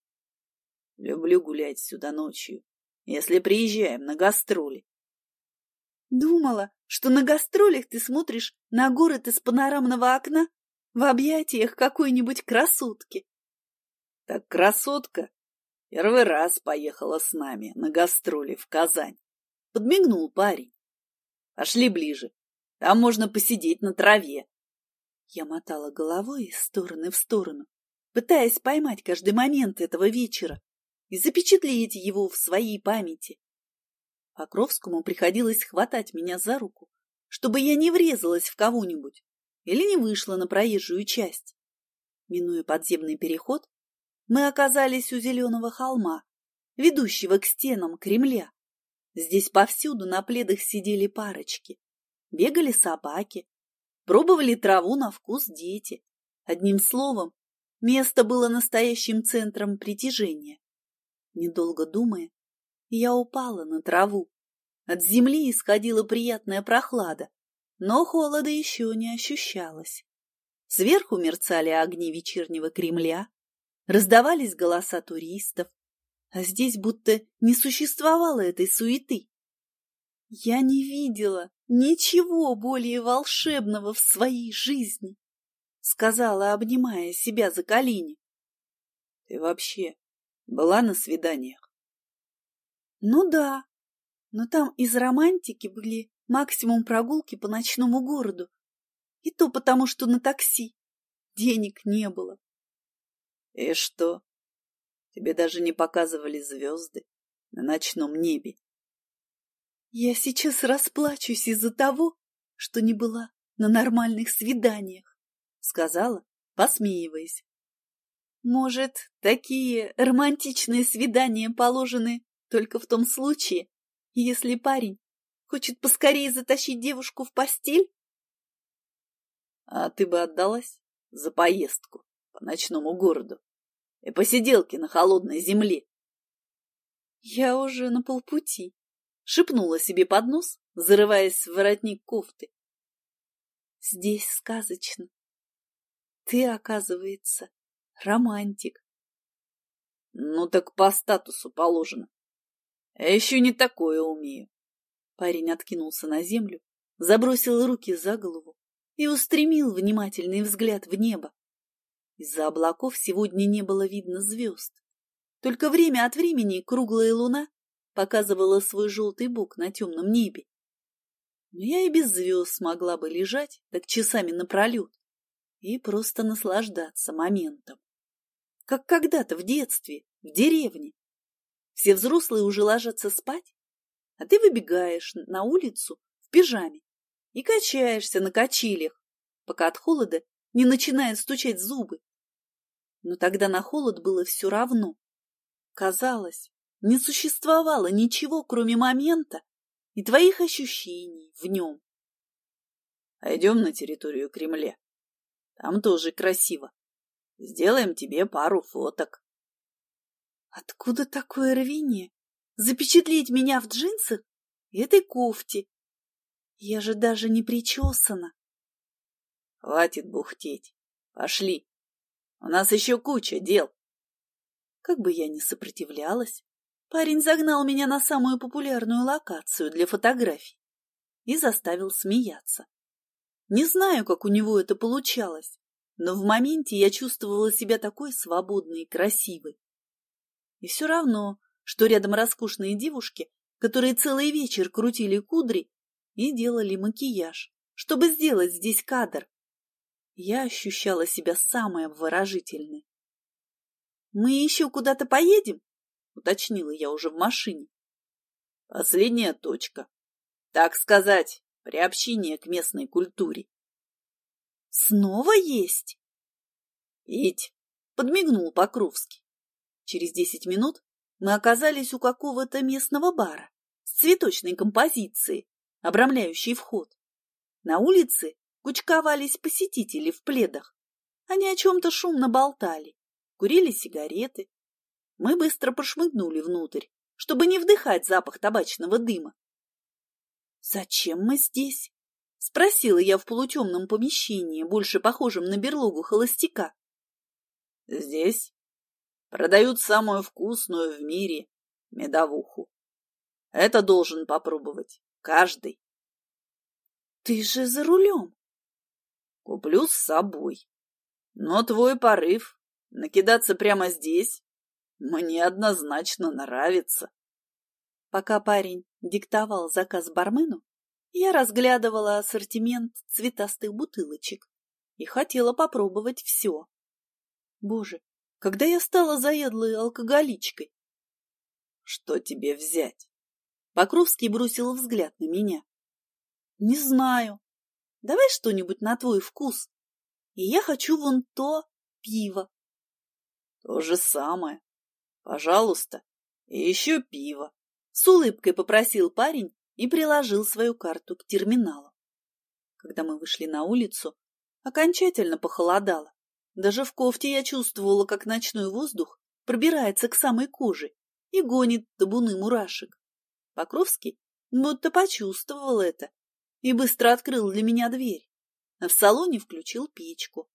«Люблю гулять сюда ночью, если приезжаем на гастроли». «Думала, что на гастролях ты смотришь на город из панорамного окна в объятиях какой-нибудь красотки». «Так красотка первый раз поехала с нами на гастроли в Казань», — подмигнул парень. «Пошли ближе, там можно посидеть на траве». Я мотала головой из стороны в сторону, пытаясь поймать каждый момент этого вечера и запечатлеть его в своей памяти. Покровскому приходилось хватать меня за руку, чтобы я не врезалась в кого-нибудь или не вышла на проезжую часть. Минуя подземный переход, мы оказались у зеленого холма, ведущего к стенам Кремля. Здесь повсюду на пледах сидели парочки, бегали собаки, пробовали траву на вкус дети. Одним словом, место было настоящим центром притяжения. Недолго думая, Я упала на траву. От земли исходила приятная прохлада, но холода еще не ощущалось. Сверху мерцали огни вечернего Кремля, раздавались голоса туристов, а здесь будто не существовало этой суеты. Я не видела ничего более волшебного в своей жизни, сказала, обнимая себя за колени. Ты вообще была на свиданиях? Ну да, но там из романтики были максимум прогулки по ночному городу. И то потому, что на такси денег не было. И что? Тебе даже не показывали звезды на ночном небе? Я сейчас расплачусь из-за того, что не была на нормальных свиданиях, сказала, посмеиваясь. Может, такие романтичные свидания положены только в том случае, если парень хочет поскорее затащить девушку в постель? А ты бы отдалась за поездку по ночному городу и посиделки на холодной земле? Я уже на полпути, шепнула себе под нос, зарываясь в воротник кофты. Здесь сказочно. Ты, оказывается, романтик. Ну так по статусу положено. Я еще не такое умею. Парень откинулся на землю, забросил руки за голову и устремил внимательный взгляд в небо. Из-за облаков сегодня не было видно звезд. Только время от времени круглая луна показывала свой желтый бок на темном небе. Но я и без звезд смогла бы лежать так часами напролет и просто наслаждаться моментом. Как когда-то в детстве, в деревне. Все взрослые уже ложатся спать, а ты выбегаешь на улицу в пижаме и качаешься на качелях, пока от холода не начинают стучать зубы. Но тогда на холод было все равно. Казалось, не существовало ничего, кроме момента и твоих ощущений в нем. Пойдем на территорию Кремля. Там тоже красиво. Сделаем тебе пару фоток. Откуда такое рвение? Запечатлеть меня в джинсах и этой кофте? Я же даже не причесана. Хватит бухтеть. Пошли. У нас еще куча дел. Как бы я ни сопротивлялась, парень загнал меня на самую популярную локацию для фотографий и заставил смеяться. Не знаю, как у него это получалось, но в моменте я чувствовала себя такой свободной и красивой. И все равно, что рядом роскошные девушки, которые целый вечер крутили кудри и делали макияж, чтобы сделать здесь кадр. Я ощущала себя самой обворожительной. «Мы еще куда-то поедем?» — уточнила я уже в машине. «Последняя точка. Так сказать, приобщение к местной культуре». «Снова есть?» «Пить», — подмигнул Покровский. Через десять минут мы оказались у какого-то местного бара с цветочной композицией, обрамляющей вход. На улице кучковались посетители в пледах. Они о чем-то шумно болтали, курили сигареты. Мы быстро прошмыгнули внутрь, чтобы не вдыхать запах табачного дыма. «Зачем мы здесь?» — спросила я в полутемном помещении, больше похожем на берлогу холостяка. «Здесь продают самую вкусную в мире медовуху. Это должен попробовать каждый». «Ты же за рулем». «Куплю с собой. Но твой порыв накидаться прямо здесь мне однозначно нравится». Пока парень диктовал заказ бармену, я разглядывала ассортимент цветастых бутылочек и хотела попробовать все. Боже, когда я стала заядлой алкоголичкой? «Что тебе взять?» Покровский бросил взгляд на меня. «Не знаю. Давай что-нибудь на твой вкус. И я хочу вон то пиво». «То же самое. Пожалуйста, и еще пиво». С улыбкой попросил парень и приложил свою карту к терминалу. Когда мы вышли на улицу, окончательно похолодало. Даже в кофте я чувствовала, как ночной воздух пробирается к самой коже и гонит табуны мурашек. Покровский будто почувствовал это и быстро открыл для меня дверь, а в салоне включил печку.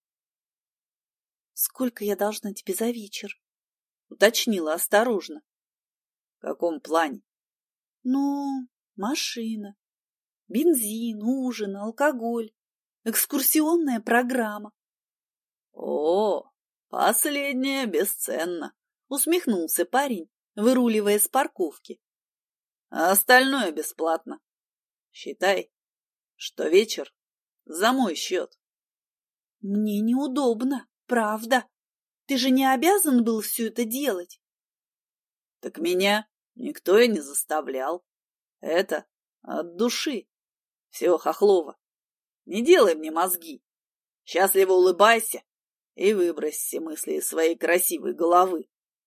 — Сколько я должна тебе за вечер? — уточнила осторожно. — В каком плане? — Ну, машина, бензин, ужин, алкоголь, экскурсионная программа. — О, последнее бесценно! — усмехнулся парень, выруливая с парковки. — А остальное бесплатно. Считай, что вечер за мой счет. — Мне неудобно, правда. Ты же не обязан был все это делать. — Так меня никто и не заставлял. Это от души. Все, Хохлова, не делай мне мозги. Счастливо улыбайся и выбрось все мысли из своей красивой головы.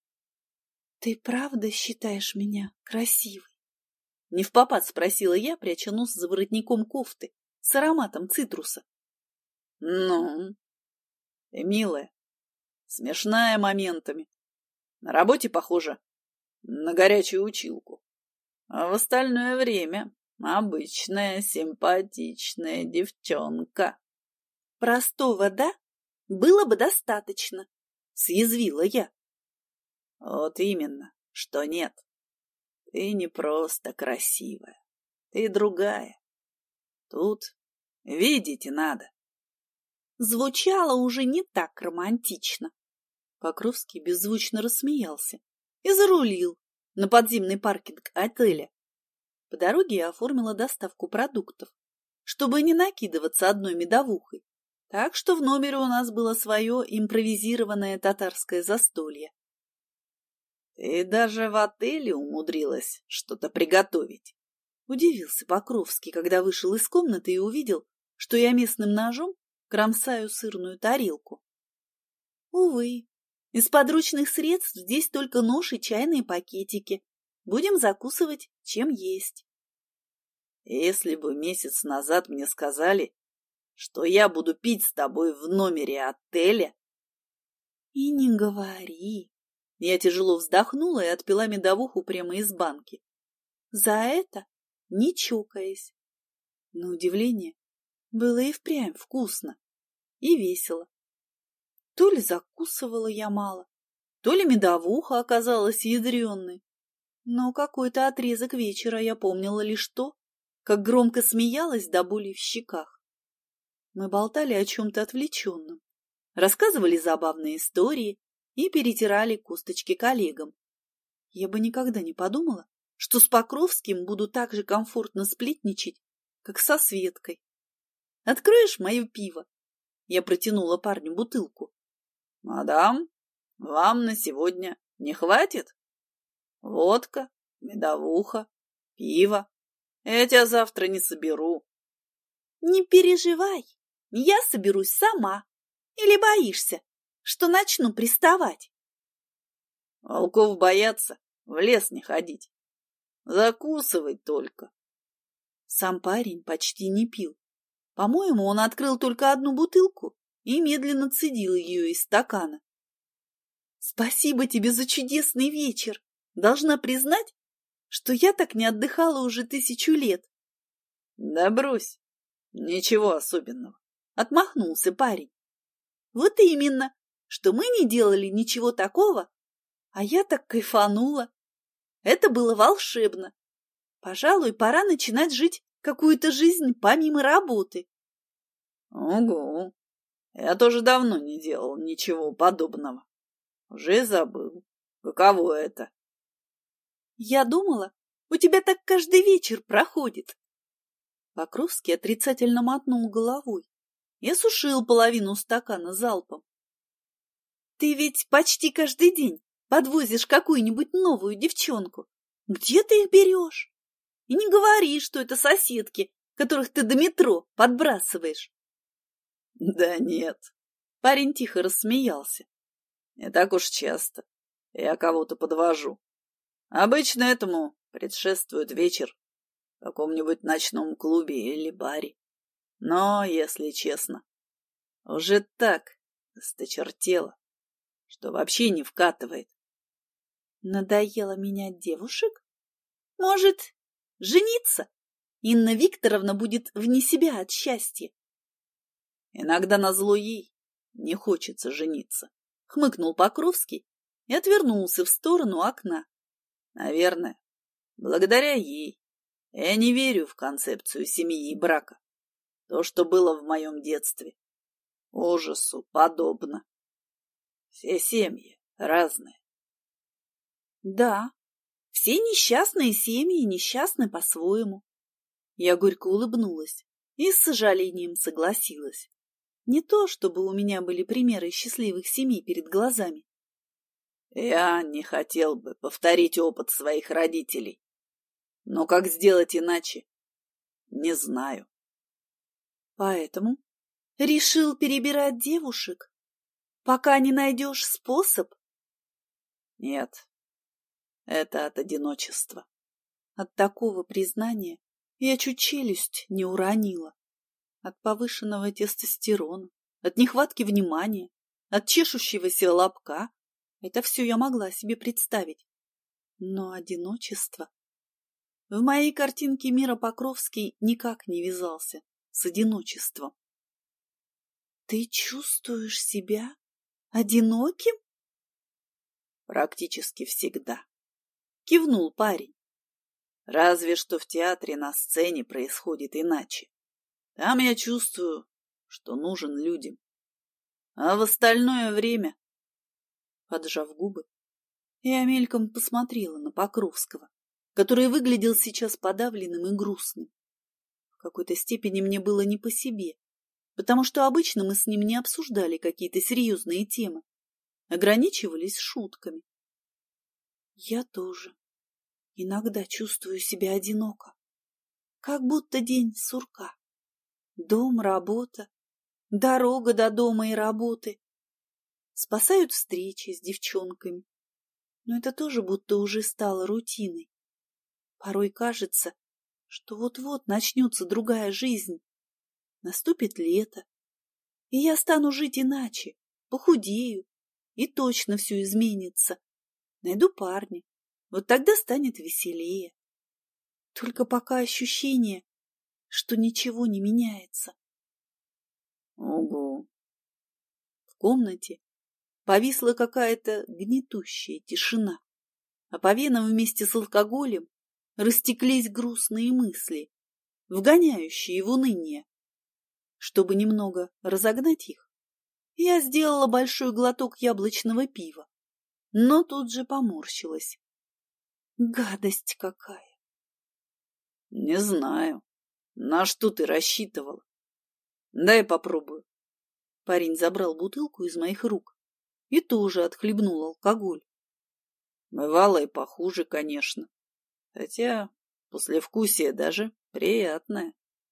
— Ты правда считаешь меня красивой? Невпопад спросила я, пряча нос за воротником кофты с ароматом цитруса. — Ну, ты милая, смешная моментами. На работе похожа на горячую училку. А в остальное время обычная симпатичная девчонка. — Простого, да? Было бы достаточно, — съязвила я. — Вот именно, что нет. Ты не просто красивая, ты другая. Тут видеть надо. Звучало уже не так романтично. Покровский беззвучно рассмеялся и зарулил на подземный паркинг отеля. По дороге я оформила доставку продуктов, чтобы не накидываться одной медовухой, так что в номере у нас было свое импровизированное татарское застолье. — Ты даже в отеле умудрилась что-то приготовить? — удивился Покровский, когда вышел из комнаты и увидел, что я местным ножом кромсаю сырную тарелку. — Увы, из подручных средств здесь только нож и чайные пакетики. Будем закусывать, чем есть. — Если бы месяц назад мне сказали, что я буду пить с тобой в номере отеля... — И не говори. Я тяжело вздохнула и отпила медовуху прямо из банки. За это не чокаясь. На удивление, было и впрямь вкусно и весело. То ли закусывала я мало, то ли медовуха оказалась ядреной. Но какой-то отрезок вечера я помнила лишь то, как громко смеялась до боли в щеках. Мы болтали о чем-то отвлеченном, рассказывали забавные истории и перетирали косточки коллегам. Я бы никогда не подумала, что с Покровским буду так же комфортно сплетничать, как со Светкой. «Откроешь мое пиво?» Я протянула парню бутылку. «Мадам, вам на сегодня не хватит? Водка, медовуха, пиво. Я тебя завтра не соберу». «Не переживай, я соберусь сама. Или боишься, что начну приставать?» «Волков боятся в лес не ходить. Закусывать только». Сам парень почти не пил. По-моему, он открыл только одну бутылку и медленно цедил ее из стакана. «Спасибо тебе за чудесный вечер. Должна признать, что я так не отдыхала уже тысячу лет». «Да брось, ничего особенного», — отмахнулся парень. «Вот именно, что мы не делали ничего такого, а я так кайфанула. Это было волшебно. Пожалуй, пора начинать жить какую-то жизнь помимо работы». «Угу. Я тоже давно не делал ничего подобного. Уже забыл. Каково это?» «Я думала, у тебя так каждый вечер проходит». Покровский отрицательно мотнул головой и осушил половину стакана залпом. «Ты ведь почти каждый день подвозишь какую-нибудь новую девчонку. Где ты их берешь? И не говори, что это соседки, которых ты до метро подбрасываешь». «Да нет», — парень тихо рассмеялся. «Не так уж часто я кого-то подвожу. Обычно этому предшествует вечер в каком-нибудь ночном клубе или баре. Но, если честно, уже так осточертело, что вообще не вкатывает». Надоело менять девушек? Может, жениться? Инна Викторовна будет вне себя от счастья. Иногда назло ей не хочется жениться, хмыкнул Покровский и отвернулся в сторону окна. Наверное, благодаря ей я не верю в концепцию семьи и брака. То, что было в моем детстве, ужасу подобно. Все семьи разные. Да, все несчастные семьи несчастны по-своему. Я горько улыбнулась и с сожалением согласилась. Не то, чтобы у меня были примеры счастливых семей перед глазами. Я не хотел бы повторить опыт своих родителей. Но как сделать иначе, не знаю. Поэтому решил перебирать девушек, пока не найдешь способ? Нет, это от одиночества. От такого признания я чуть челюсть не уронила. От повышенного тестостерона, от нехватки внимания, от чешущегося лобка. Это все я могла себе представить. Но одиночество... В моей картинке мира Покровский никак не вязался с одиночеством. Ты чувствуешь себя одиноким? Практически всегда. Кивнул парень. Разве что в театре на сцене происходит иначе. Там я чувствую, что нужен людям. А в остальное время... Поджав губы, я мельком посмотрела на Покровского, который выглядел сейчас подавленным и грустным. В какой-то степени мне было не по себе, потому что обычно мы с ним не обсуждали какие-то серьезные темы, ограничивались шутками. Я тоже иногда чувствую себя одиноко, как будто день сурка. Дом, работа, дорога до дома и работы. Спасают встречи с девчонками, но это тоже будто уже стало рутиной. Порой кажется, что вот-вот начнется другая жизнь. Наступит лето, и я стану жить иначе, похудею, и точно все изменится. Найду парня, вот тогда станет веселее. Только пока ощущение, что ничего не меняется. Ого! В комнате повисла какая-то гнетущая тишина, а по венам вместе с алкоголем растеклись грустные мысли, вгоняющие в уныние. Чтобы немного разогнать их, я сделала большой глоток яблочного пива, но тут же поморщилась. Гадость какая! Не знаю, на что ты рассчитывала. Дай попробую. Парень забрал бутылку из моих рук и тоже отхлебнул алкоголь. Бывало и похуже, конечно. Хотя послевкусие даже приятное.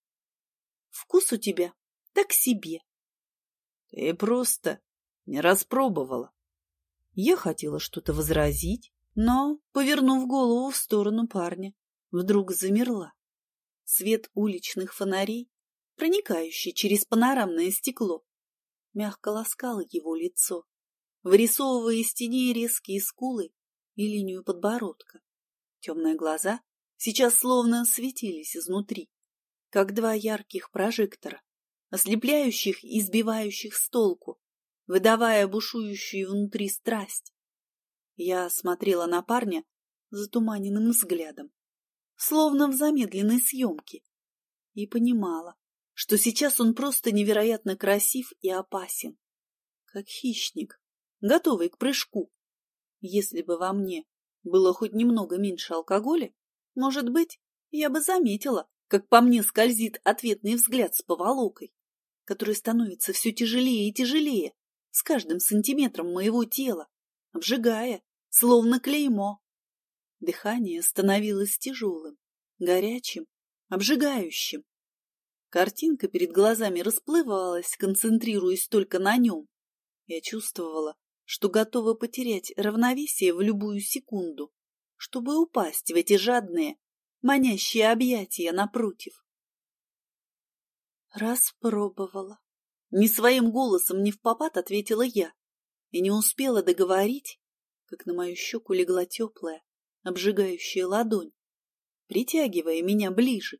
Вкус у тебя так себе. Ты просто не распробовала. Я хотела что-то возразить, но, повернув голову в сторону парня, вдруг замерла. Свет уличных фонарей, проникающий через панорамное стекло, мягко ласкал его лицо, вырисовывая из теней резкие скулы и линию подбородка. Темные глаза сейчас словно светились изнутри, как два ярких прожектора, ослепляющих и сбивающих с толку, выдавая бушующую внутри страсть. Я смотрела на парня затуманенным взглядом, словно в замедленной съемке, и понимала, что сейчас он просто невероятно красив и опасен, как хищник, готовый к прыжку. Если бы во мне было хоть немного меньше алкоголя, может быть, я бы заметила, как по мне скользит ответный взгляд с поволокой, который становится все тяжелее и тяжелее с каждым сантиметром моего тела, обжигая, словно клеймо. Дыхание становилось тяжелым, горячим, обжигающим. Картинка перед глазами расплывалась, концентрируясь только на нем. Я чувствовала, что готова потерять равновесие в любую секунду, чтобы упасть в эти жадные, манящие объятия напротив. Распробовала. Не своим голосом невпопад ответила я и не успела договорить, как на мою щеку легла теплая, обжигающая ладонь, притягивая меня ближе.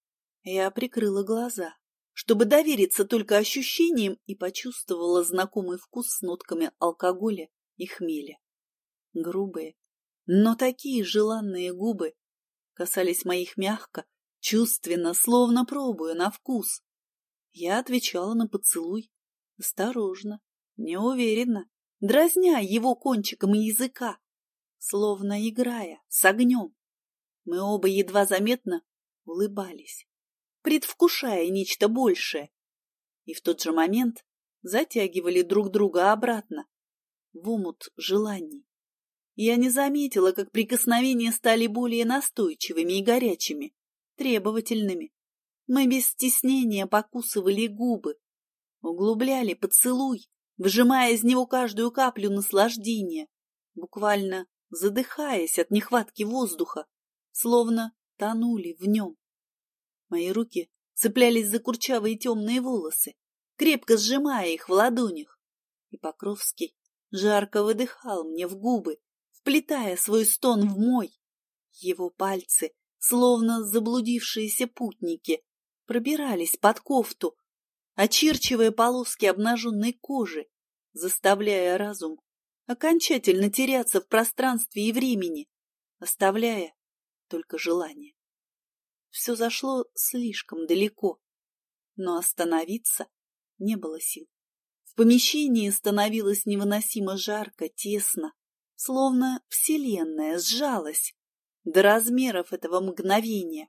Я прикрыла глаза, чтобы довериться только ощущениям, и почувствовала знакомый вкус с нотками алкоголя и хмеля. Грубые, но такие желанные губы касались моих мягко, чувственно, словно пробуя на вкус. Я отвечала на поцелуй осторожно, неуверенно, дразня его кончиком языка, словно играя с огнем. Мы оба едва заметно улыбались, предвкушая нечто большее, и в тот же момент затягивали друг друга обратно в омут желаний. Я не заметила, как прикосновения стали более настойчивыми и горячими, требовательными. Мы без стеснения покусывали губы, углубляли поцелуй, выжимая из него каждую каплю наслаждения, буквально задыхаясь от нехватки воздуха, словно тонули в нем. Мои руки цеплялись за курчавые темные волосы, крепко сжимая их в ладонях, и Покровский жарко выдыхал мне в губы, вплетая свой стон в мой. Его пальцы, словно заблудившиеся путники, пробирались под кофту, очерчивая полоски обнаженной кожи, заставляя разум окончательно теряться в пространстве и времени, оставляя только желание. Все зашло слишком далеко, но остановиться не было сил. В помещении становилось невыносимо жарко, тесно, словно вселенная сжалась до размеров этого мгновения.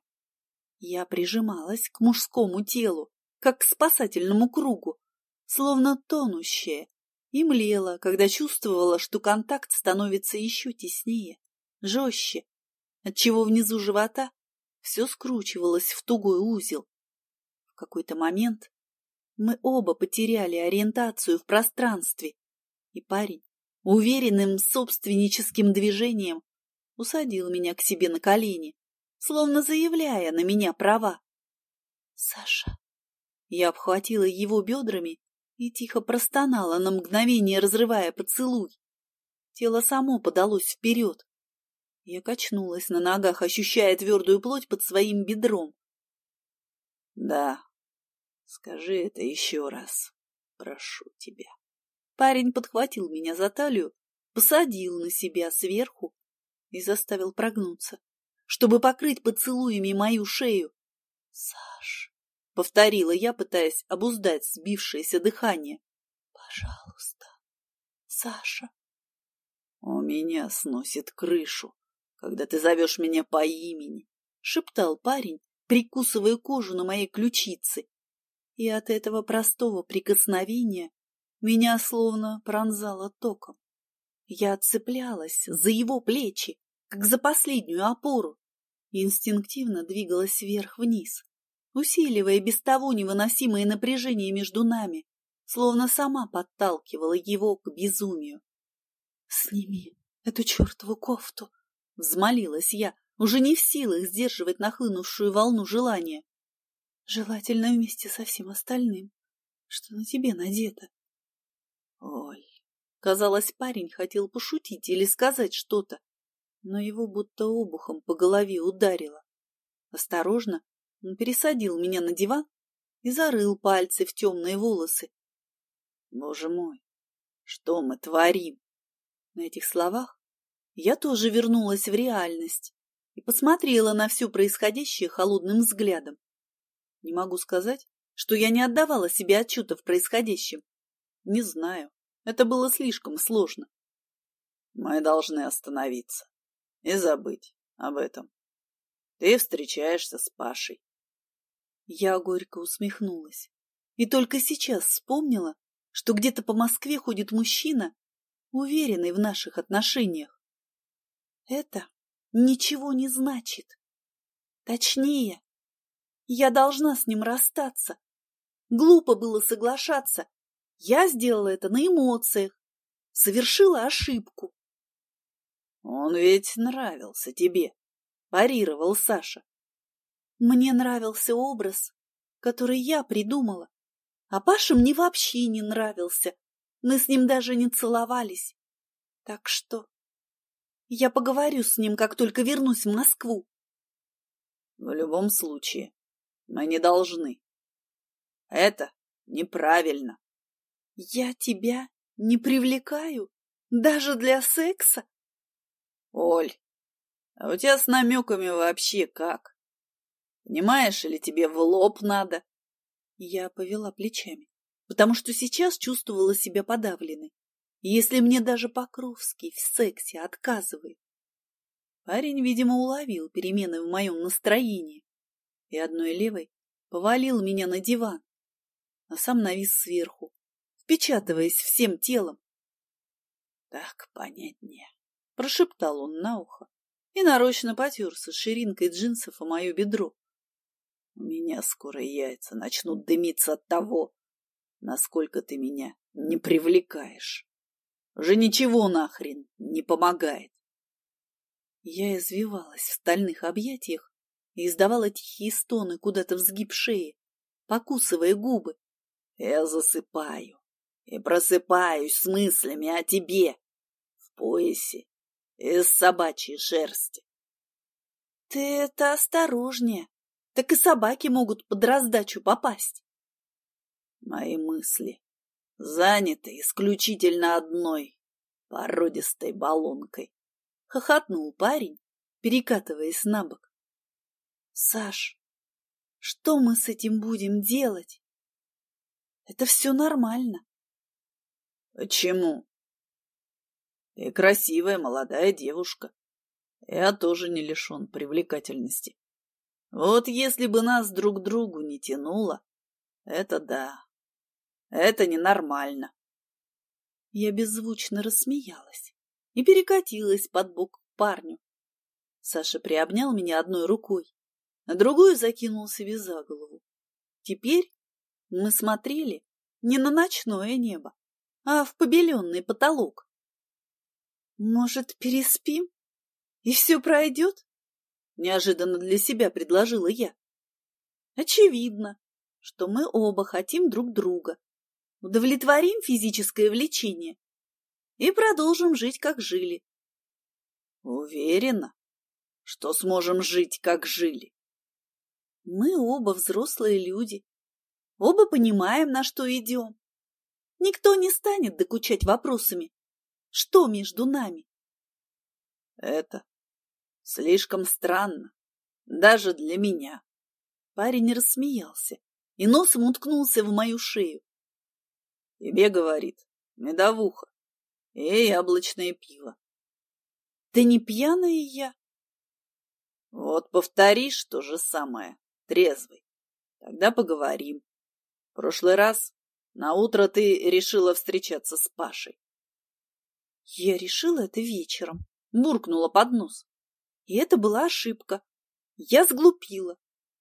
Я прижималась к мужскому телу, как к спасательному кругу, словно тонущая, и млела, когда чувствовала, что контакт становится еще теснее, жестче, отчего внизу живота все скручивалось в тугой узел. В какой-то момент мы оба потеряли ориентацию в пространстве, и парень, уверенным собственническим движением, усадил меня к себе на колени, словно заявляя на меня права. «Саша!» Я обхватила его бедрами и тихо простонала, на мгновение разрывая поцелуй. Тело само подалось вперед. Я качнулась на ногах, ощущая твердую плоть под своим бедром. «Да, скажи это еще раз, прошу тебя». Парень подхватил меня за талию, посадил на себя сверху и заставил прогнуться, чтобы покрыть поцелуями мою шею. «Саш!» — повторила я, пытаясь обуздать сбившееся дыхание. «Пожалуйста, Саша!» «У меня сносит крышу, когда ты зовешь меня по имени», — шептал парень, прикусывая кожу на моей ключице. И от этого простого прикосновения меня словно пронзало током. Я цеплялась за его плечи, как за последнюю опору, и инстинктивно двигалась вверх-вниз, усиливая без того невыносимое напряжение между нами, словно сама подталкивала его к безумию. «Сними эту чертову кофту!» — взмолилась я, уже не в силах сдерживать нахлынувшую волну желания. «Желательно вместе со всем остальным, что на тебе надето». «Ой!» Казалось, парень хотел пошутить или сказать что-то, но его будто обухом по голове ударило. Осторожно он пересадил меня на диван и зарыл пальцы в темные волосы. «Боже мой, что мы творим?» На этих словах я тоже вернулась в реальность и посмотрела на все происходящее холодным взглядом. Не могу сказать, что я не отдавала себе отчета в происходящем. Не знаю, это было слишком сложно. «Мы должны остановиться и забыть об этом. Ты встречаешься с Пашей». Я горько усмехнулась и только сейчас вспомнила, что где-то по Москве ходит мужчина, уверенный в наших отношениях. Это ничего не значит. Точнее, я должна с ним расстаться. Глупо было соглашаться. Я сделала это на эмоциях, совершила ошибку. «Он ведь нравился тебе», — парировал Саша. Мне нравился образ, который я придумала, а Паша мне вообще не нравился. Мы с ним даже не целовались. Так что Я поговорю с ним, как только вернусь в Москву. В любом случае, мы не должны. Это неправильно. Я тебя не привлекаю? Даже для секса? Оль, а у тебя с намеками вообще как? Понимаешь, или тебе в лоб надо? Я повела плечами, потому что сейчас чувствовала себя подавленной. Если мне даже Покровский в сексе отказывает. Парень, видимо, уловил перемены в моем настроении и одной левой повалил меня на диван, а сам навис сверху, впечатываясь всем телом. «Так понятнее», — прошептал он на ухо и нарочно потерся ширинкой джинсов о мое бедро. «У меня скоро яйца начнут дымиться от того, насколько ты меня не привлекаешь. Уже ничего нахрен не помогает». Я извивалась в стальных объятиях и издавала тихие стоны куда-то в сгиб шеи, покусывая губы. Я засыпаю и просыпаюсь с мыслями о тебе в поясе из собачьей шерсти. Ты это осторожнее, так и собаки могут под раздачу попасть. Мои мысли заняты исключительно одной породистой баллонкой. Хохотнул парень, перекатываясь на бок. Саш, что мы с этим будем делать? Это все нормально. Почему? Ты красивая молодая девушка. Я тоже не лишен привлекательности. Вот если бы нас друг к другу не тянуло, это да, это ненормально. Я беззвучно рассмеялась и перекатилась под бок к парню. Саша приобнял меня одной рукой, а другую закинул себе за голову. Теперь мы смотрели не на ночное небо, а в побеленный потолок. «Может, переспим? И все пройдет?» — неожиданно для себя предложила я. «Очевидно, что мы оба хотим друг друга, удовлетворим физическое влечение и продолжим жить, как жили». «Уверена, что сможем жить, как жили?» «Мы оба взрослые люди, оба понимаем, на что идем. Никто не станет докучать вопросами, что между нами». «Это слишком странно, даже для меня». Парень рассмеялся и носом уткнулся в мою шею. «Тебе, — говорит, — медовуха и яблочное пиво». «Да не пьяная я». «Вот повторишь то же самое, трезвый, тогда поговорим. В прошлый раз наутро ты решила встречаться с Пашей». Я решила это вечером, буркнула под нос. И это была ошибка. Я сглупила.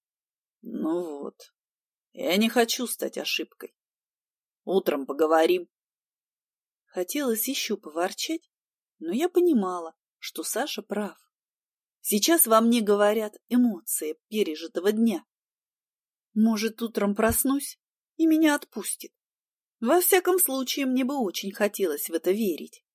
Ну вот, я не хочу стать ошибкой. Утром поговорим. Хотелось еще поворчать, но я понимала, что Саша прав. Сейчас во мне говорят эмоции пережитого дня. Может, утром проснусь, и меня отпустит. Во всяком случае, мне бы очень хотелось в это верить.